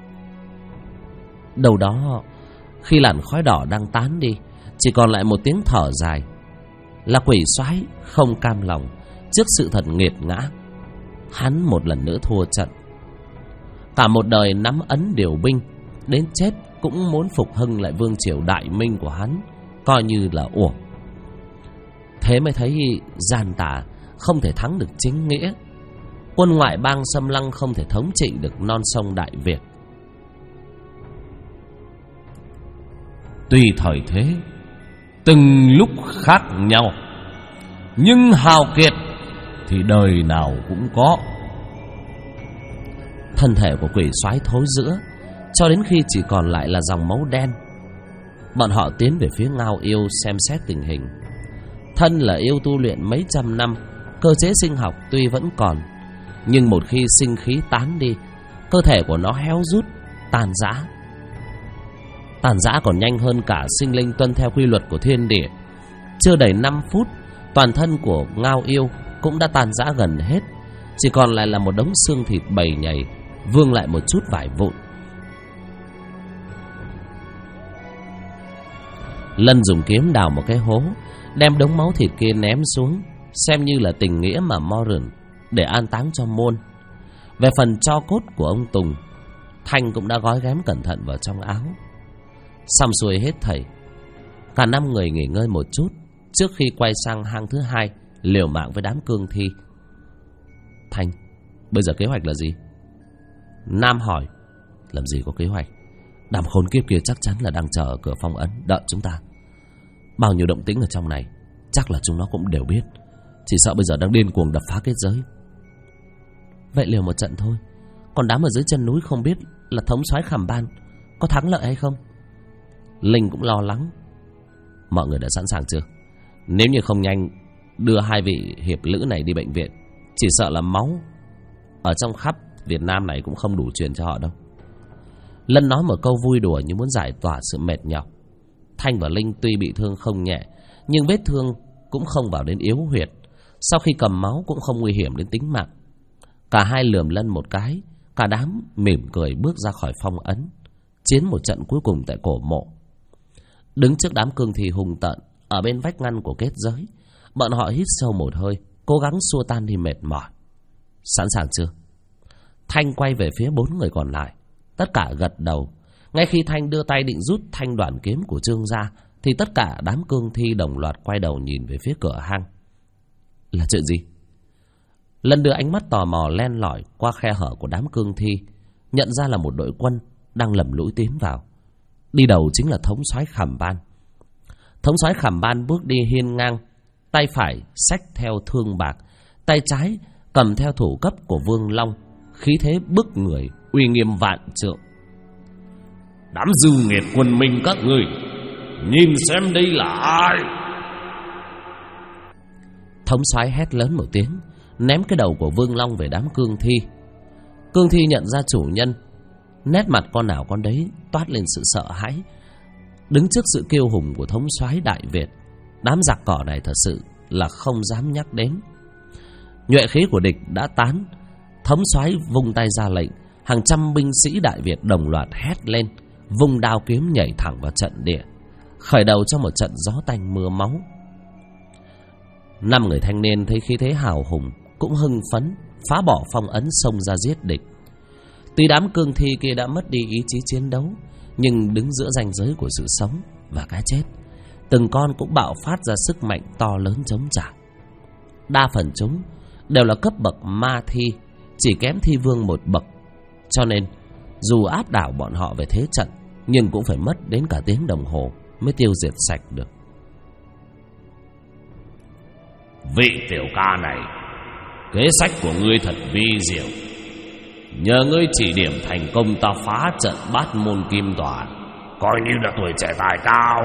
[SPEAKER 1] Đầu đó, khi làn khói đỏ đang tán đi, chỉ còn lại một tiếng thở dài. Là quỷ soái không cam lòng trước sự thật nghiệt ngã, hắn một lần nữa thua trận. Cả một đời nắm ấn điều binh, đến chết cũng muốn phục hưng lại vương triều đại minh của hắn, coi như là uổng. Thế mới thấy gian tà không thể thắng được chính nghĩa, quân ngoại bang xâm lăng không thể thống trị được non sông Đại Việt. Tuy thời thế từng lúc khác nhau, nhưng hào kiệt thì đời nào cũng có. Thân thể của quỷ soái thối rữa, cho đến khi chỉ còn lại là dòng máu đen. Bọn họ tiến về phía Ngao yêu xem xét tình hình. Thân là yêu tu luyện mấy trăm năm, cơ chế sinh học tuy vẫn còn, nhưng một khi sinh khí tán đi, cơ thể của nó héo rút, tàn rã. Tàn rã còn nhanh hơn cả sinh linh tuân theo quy luật của thiên địa. Chưa đầy 5 phút, toàn thân của Ngao yêu cũng đã tàn rã gần hết, chỉ còn lại là một đống xương thịt bầy nhầy, vương lại một chút vải vụn. Lân dùng kiếm đào một cái hố, đem đống máu thịt kia ném xuống, xem như là tình nghĩa mà Morin, để an táng cho môn. Về phần tro cốt của ông Tùng, Thanh cũng đã gói ghém cẩn thận vào trong áo. Xong xuôi hết thảy, cả 5 người nghỉ ngơi một chút trước khi quay sang hang thứ 2 liều mạng với đám cương thi. Thanh: Bây giờ kế hoạch là gì? Nam hỏi: Làm gì có kế hoạch, đám khốn kiếp kia chắc chắn là đang chờ ở cửa phong ấn đợi chúng ta. Bao nhiêu động tĩnh ở trong này chắc là chúng nó cũng đều biết, chỉ sợ bây giờ đang điên cuồng đập phá kết giới. Vậy liều một trận thôi, còn đám ở dưới chân núi không biết là thống soái Khảm Ban có thắng lợi hay không. Linh cũng lo lắng: Mọi người đã sẵn sàng chưa? Nếu như không nhanh đưa hai vị hiệp lữ này đi bệnh viện, chỉ sợ là máu ở trong khắp Việt Nam này cũng không đủ truyền cho họ đâu. Lân nói một câu vui đùa như muốn giải tỏa sự mệt nhọc. Thanh và Linh tuy bị thương không nhẹ, nhưng vết thương cũng không vào đến yếu huyệt. Sau khi cầm máu cũng không nguy hiểm đến tính mạng. Cả hai lườm Lân một cái, cả đám mỉm cười bước ra khỏi phong ấn, chiến một trận cuối cùng tại cổ mộ. Đứng trước đám cương thi hung tợn ở bên vách ngăn của kết giới, bọn họ hít sâu một hơi, cố gắng xua tan đi mệt mỏi. Sẵn sàng chưa? Thanh quay về phía 4 người còn lại. Tất cả gật đầu. Ngay khi Thanh đưa tay định rút thanh đoạn kiếm của Trương ra, thì tất cả đám cương thi đồng loạt quay đầu nhìn về phía cửa hang. Là chuyện gì? Lân đưa ánh mắt tò mò len lỏi qua khe hở của đám cương thi, nhận ra là một đội quân đang lầm lũi tiến vào. Đi đầu chính là thống soái Khảm Ban. Thống soái Khảm Ban bước đi hiên ngang, tay phải xách theo thương bạc, tay trái cầm theo thủ cấp của Vương Long, khí thế bức người, uy nghiêm vạn trượng.
[SPEAKER 3] Đám dư nghiệt quân minh các người, nhìn xem đây là ai?
[SPEAKER 1] Thống soái hét lớn một tiếng, ném cái đầu của Vương Long về đám cương thi. Cương thi nhận ra chủ nhân, nét mặt con nào con đấy toát lên sự sợ hãi. Đứng trước sự kiêu hùng của thống soái Đại Việt, đám giặc cỏ này thật sự là không dám nhắc đến. Nhuệ khí của địch đã tán, thống soái vung tay ra lệnh, hàng trăm binh sĩ Đại Việt đồng loạt hét lên, vung đao kiếm nhảy thẳng vào trận địa, khởi đầu cho một trận gió tanh mưa máu. 5 người thanh niên thấy khí thế hào hùng cũng hưng phấn, phá bỏ phong ấn xông ra giết địch. Tuy đám cương thi kia đã mất đi ý chí chiến đấu, nhưng đứng giữa ranh giới của sự sống và cái chết, từng con cũng bạo phát ra sức mạnh to lớn chống trả. Đa phần chúng đều là cấp bậc ma thi, chỉ kém thi vương một bậc, cho nên dù áp đảo bọn họ về thế trận, nhưng cũng phải mất đến cả tiếng đồng hồ mới tiêu diệt sạch được.
[SPEAKER 3] Vị tiểu ca này, kế sách của ngươi thật vi diệu. Nhờ ngươi chỉ điểm thành công, ta phá trận Bát Môn Kim Tòa, coi như là tuổi trẻ tài cao.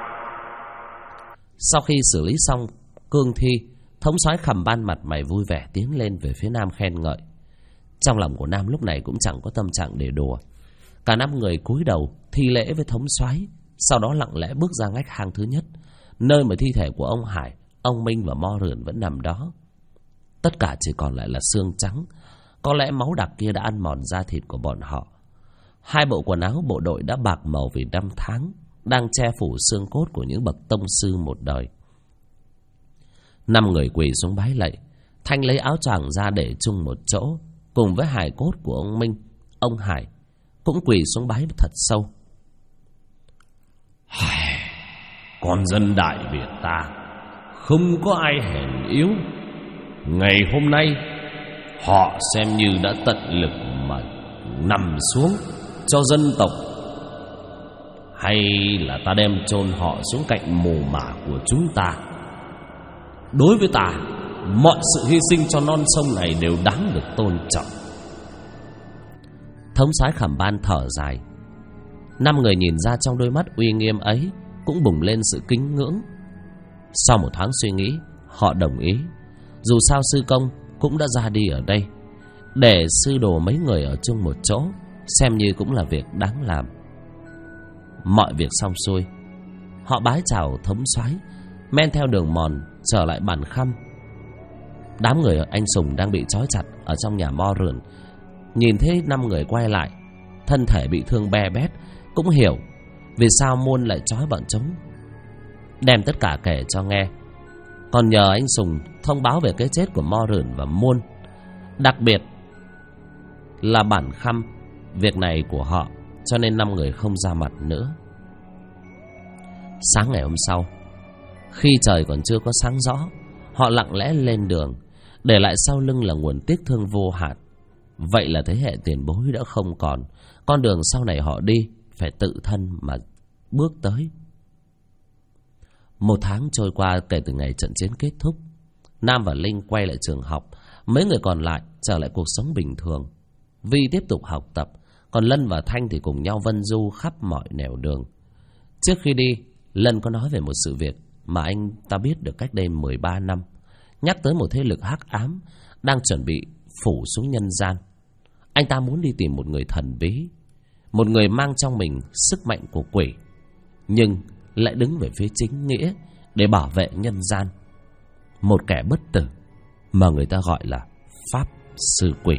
[SPEAKER 1] Sau khi xử lý xong cương thi, thống soái Khảm Ban mặt mày vui vẻ tiến lên về phía Nam khen ngợi. Trong lòng của Nam lúc này cũng chẳng có tâm trạng để đùa. Cả 5 người cúi đầu thi lễ với thống soái, sau đó lặng lẽ bước ra ngách hang thứ nhất, nơi mà thi thể của ông Hải, ông Minh và Mo Rườn vẫn nằm đó. Tất cả chỉ còn lại là xương trắng. Có lẽ máu đặc kia đã ăn mòn da thịt của bọn họ. 2 bộ quần áo bộ đội đã bạc màu vì năm tháng, đang che phủ xương cốt của những bậc tông sư một đời. 5 người quỳ xuống bái lạy. Thanh lấy áo choàng ra để chung một chỗ, cùng với hài cốt của ông Minh, ông Hải cũng quỳ xuống bái thật sâu.
[SPEAKER 3] Con dân Đại Việt ta không có ai hèn yếu. Ngày hôm nay họ xem như đã tận lực mà nằm xuống cho dân tộc, hay là ta đem chôn họ xuống cạnh mồ mả của chúng ta? Đối với ta, mọi sự hy sinh cho non sông này đều đáng được tôn trọng.
[SPEAKER 1] Thống soái Khảm Ban thở dài. 5 người nhìn ra trong đôi mắt uy nghiêm ấy cũng bùng lên sự kính ngưỡng. Sau một thoáng suy nghĩ, họ đồng ý. Dù sao sư công cũng đã ra đi ở đây, để sư đồ mấy người ở chung một chỗ xem như cũng là việc đáng làm. Mọi việc xong xuôi, họ bái chào thống soái, men theo đường mòn trở lại Bản Khăm. Đám người anh Sùng đang bị trói chặt ở trong nhà Mo Rườn nhìn thấy 5 người quay lại, thân thể bị thương be bét, cũng hiểu vì sao Muôn lại trói bọn chúng, đem tất cả kể cho nghe. Còn nhờ anh Sùng thông báo về cái chết của Mo Rườn và Muôn, đặc biệt là Bản Khăm, việc này của họ, cho nên 5 người không ra mặt nữa. Sáng ngày hôm sau, khi trời còn chưa có sáng rõ, họ lặng lẽ lên đường. để lại sau lưng là nguồn tiếc thương vô hạn. Vậy là thế hệ tiền bối đã không còn, con đường sau này họ đi phải tự thân mà bước tới. 1 tháng trôi qua kể từ ngày trận chiến kết thúc. Nam và Linh quay lại trường học, mấy người còn lại trở lại cuộc sống bình thường. Vi tiếp tục học tập, còn Lân và Thanh thì cùng nhau vân du khắp mọi nẻo đường. Trước khi đi, Lân có nói về một sự việc mà anh ta biết được cách đây 13 năm, nhắc tới một thế lực hắc ám đang chuẩn bị phủ xuống nhân gian. Anh ta muốn đi tìm một người thần bí, một người mang trong mình sức mạnh của quỷ, nhưng lại đứng về phía chính nghĩa để bảo vệ nhân gian. Một kẻ bất tử mà người ta gọi là Pháp Sư Quỷ.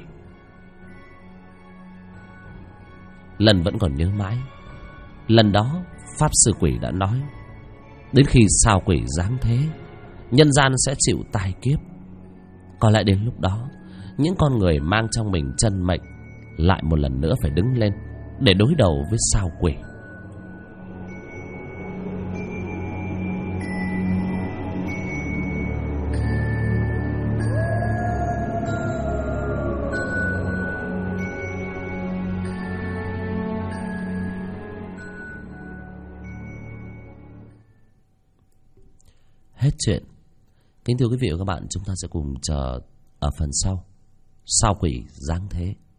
[SPEAKER 1] Lần vẫn còn nhớ mãi, lần đó Pháp Sư Quỷ đã nói, đến khi sao quỷ giáng thế, nhân gian sẽ chịu tai kiếp. Có lẽ đến lúc đó, những con người mang trong mình chân mệnh lại một lần nữa phải đứng lên để đối đầu với sao quỷ. Hết chuyện. Kính thưa quý vị và các bạn, chúng ta sẽ cùng chờ ở phần sau, sao quỷ giáng thế.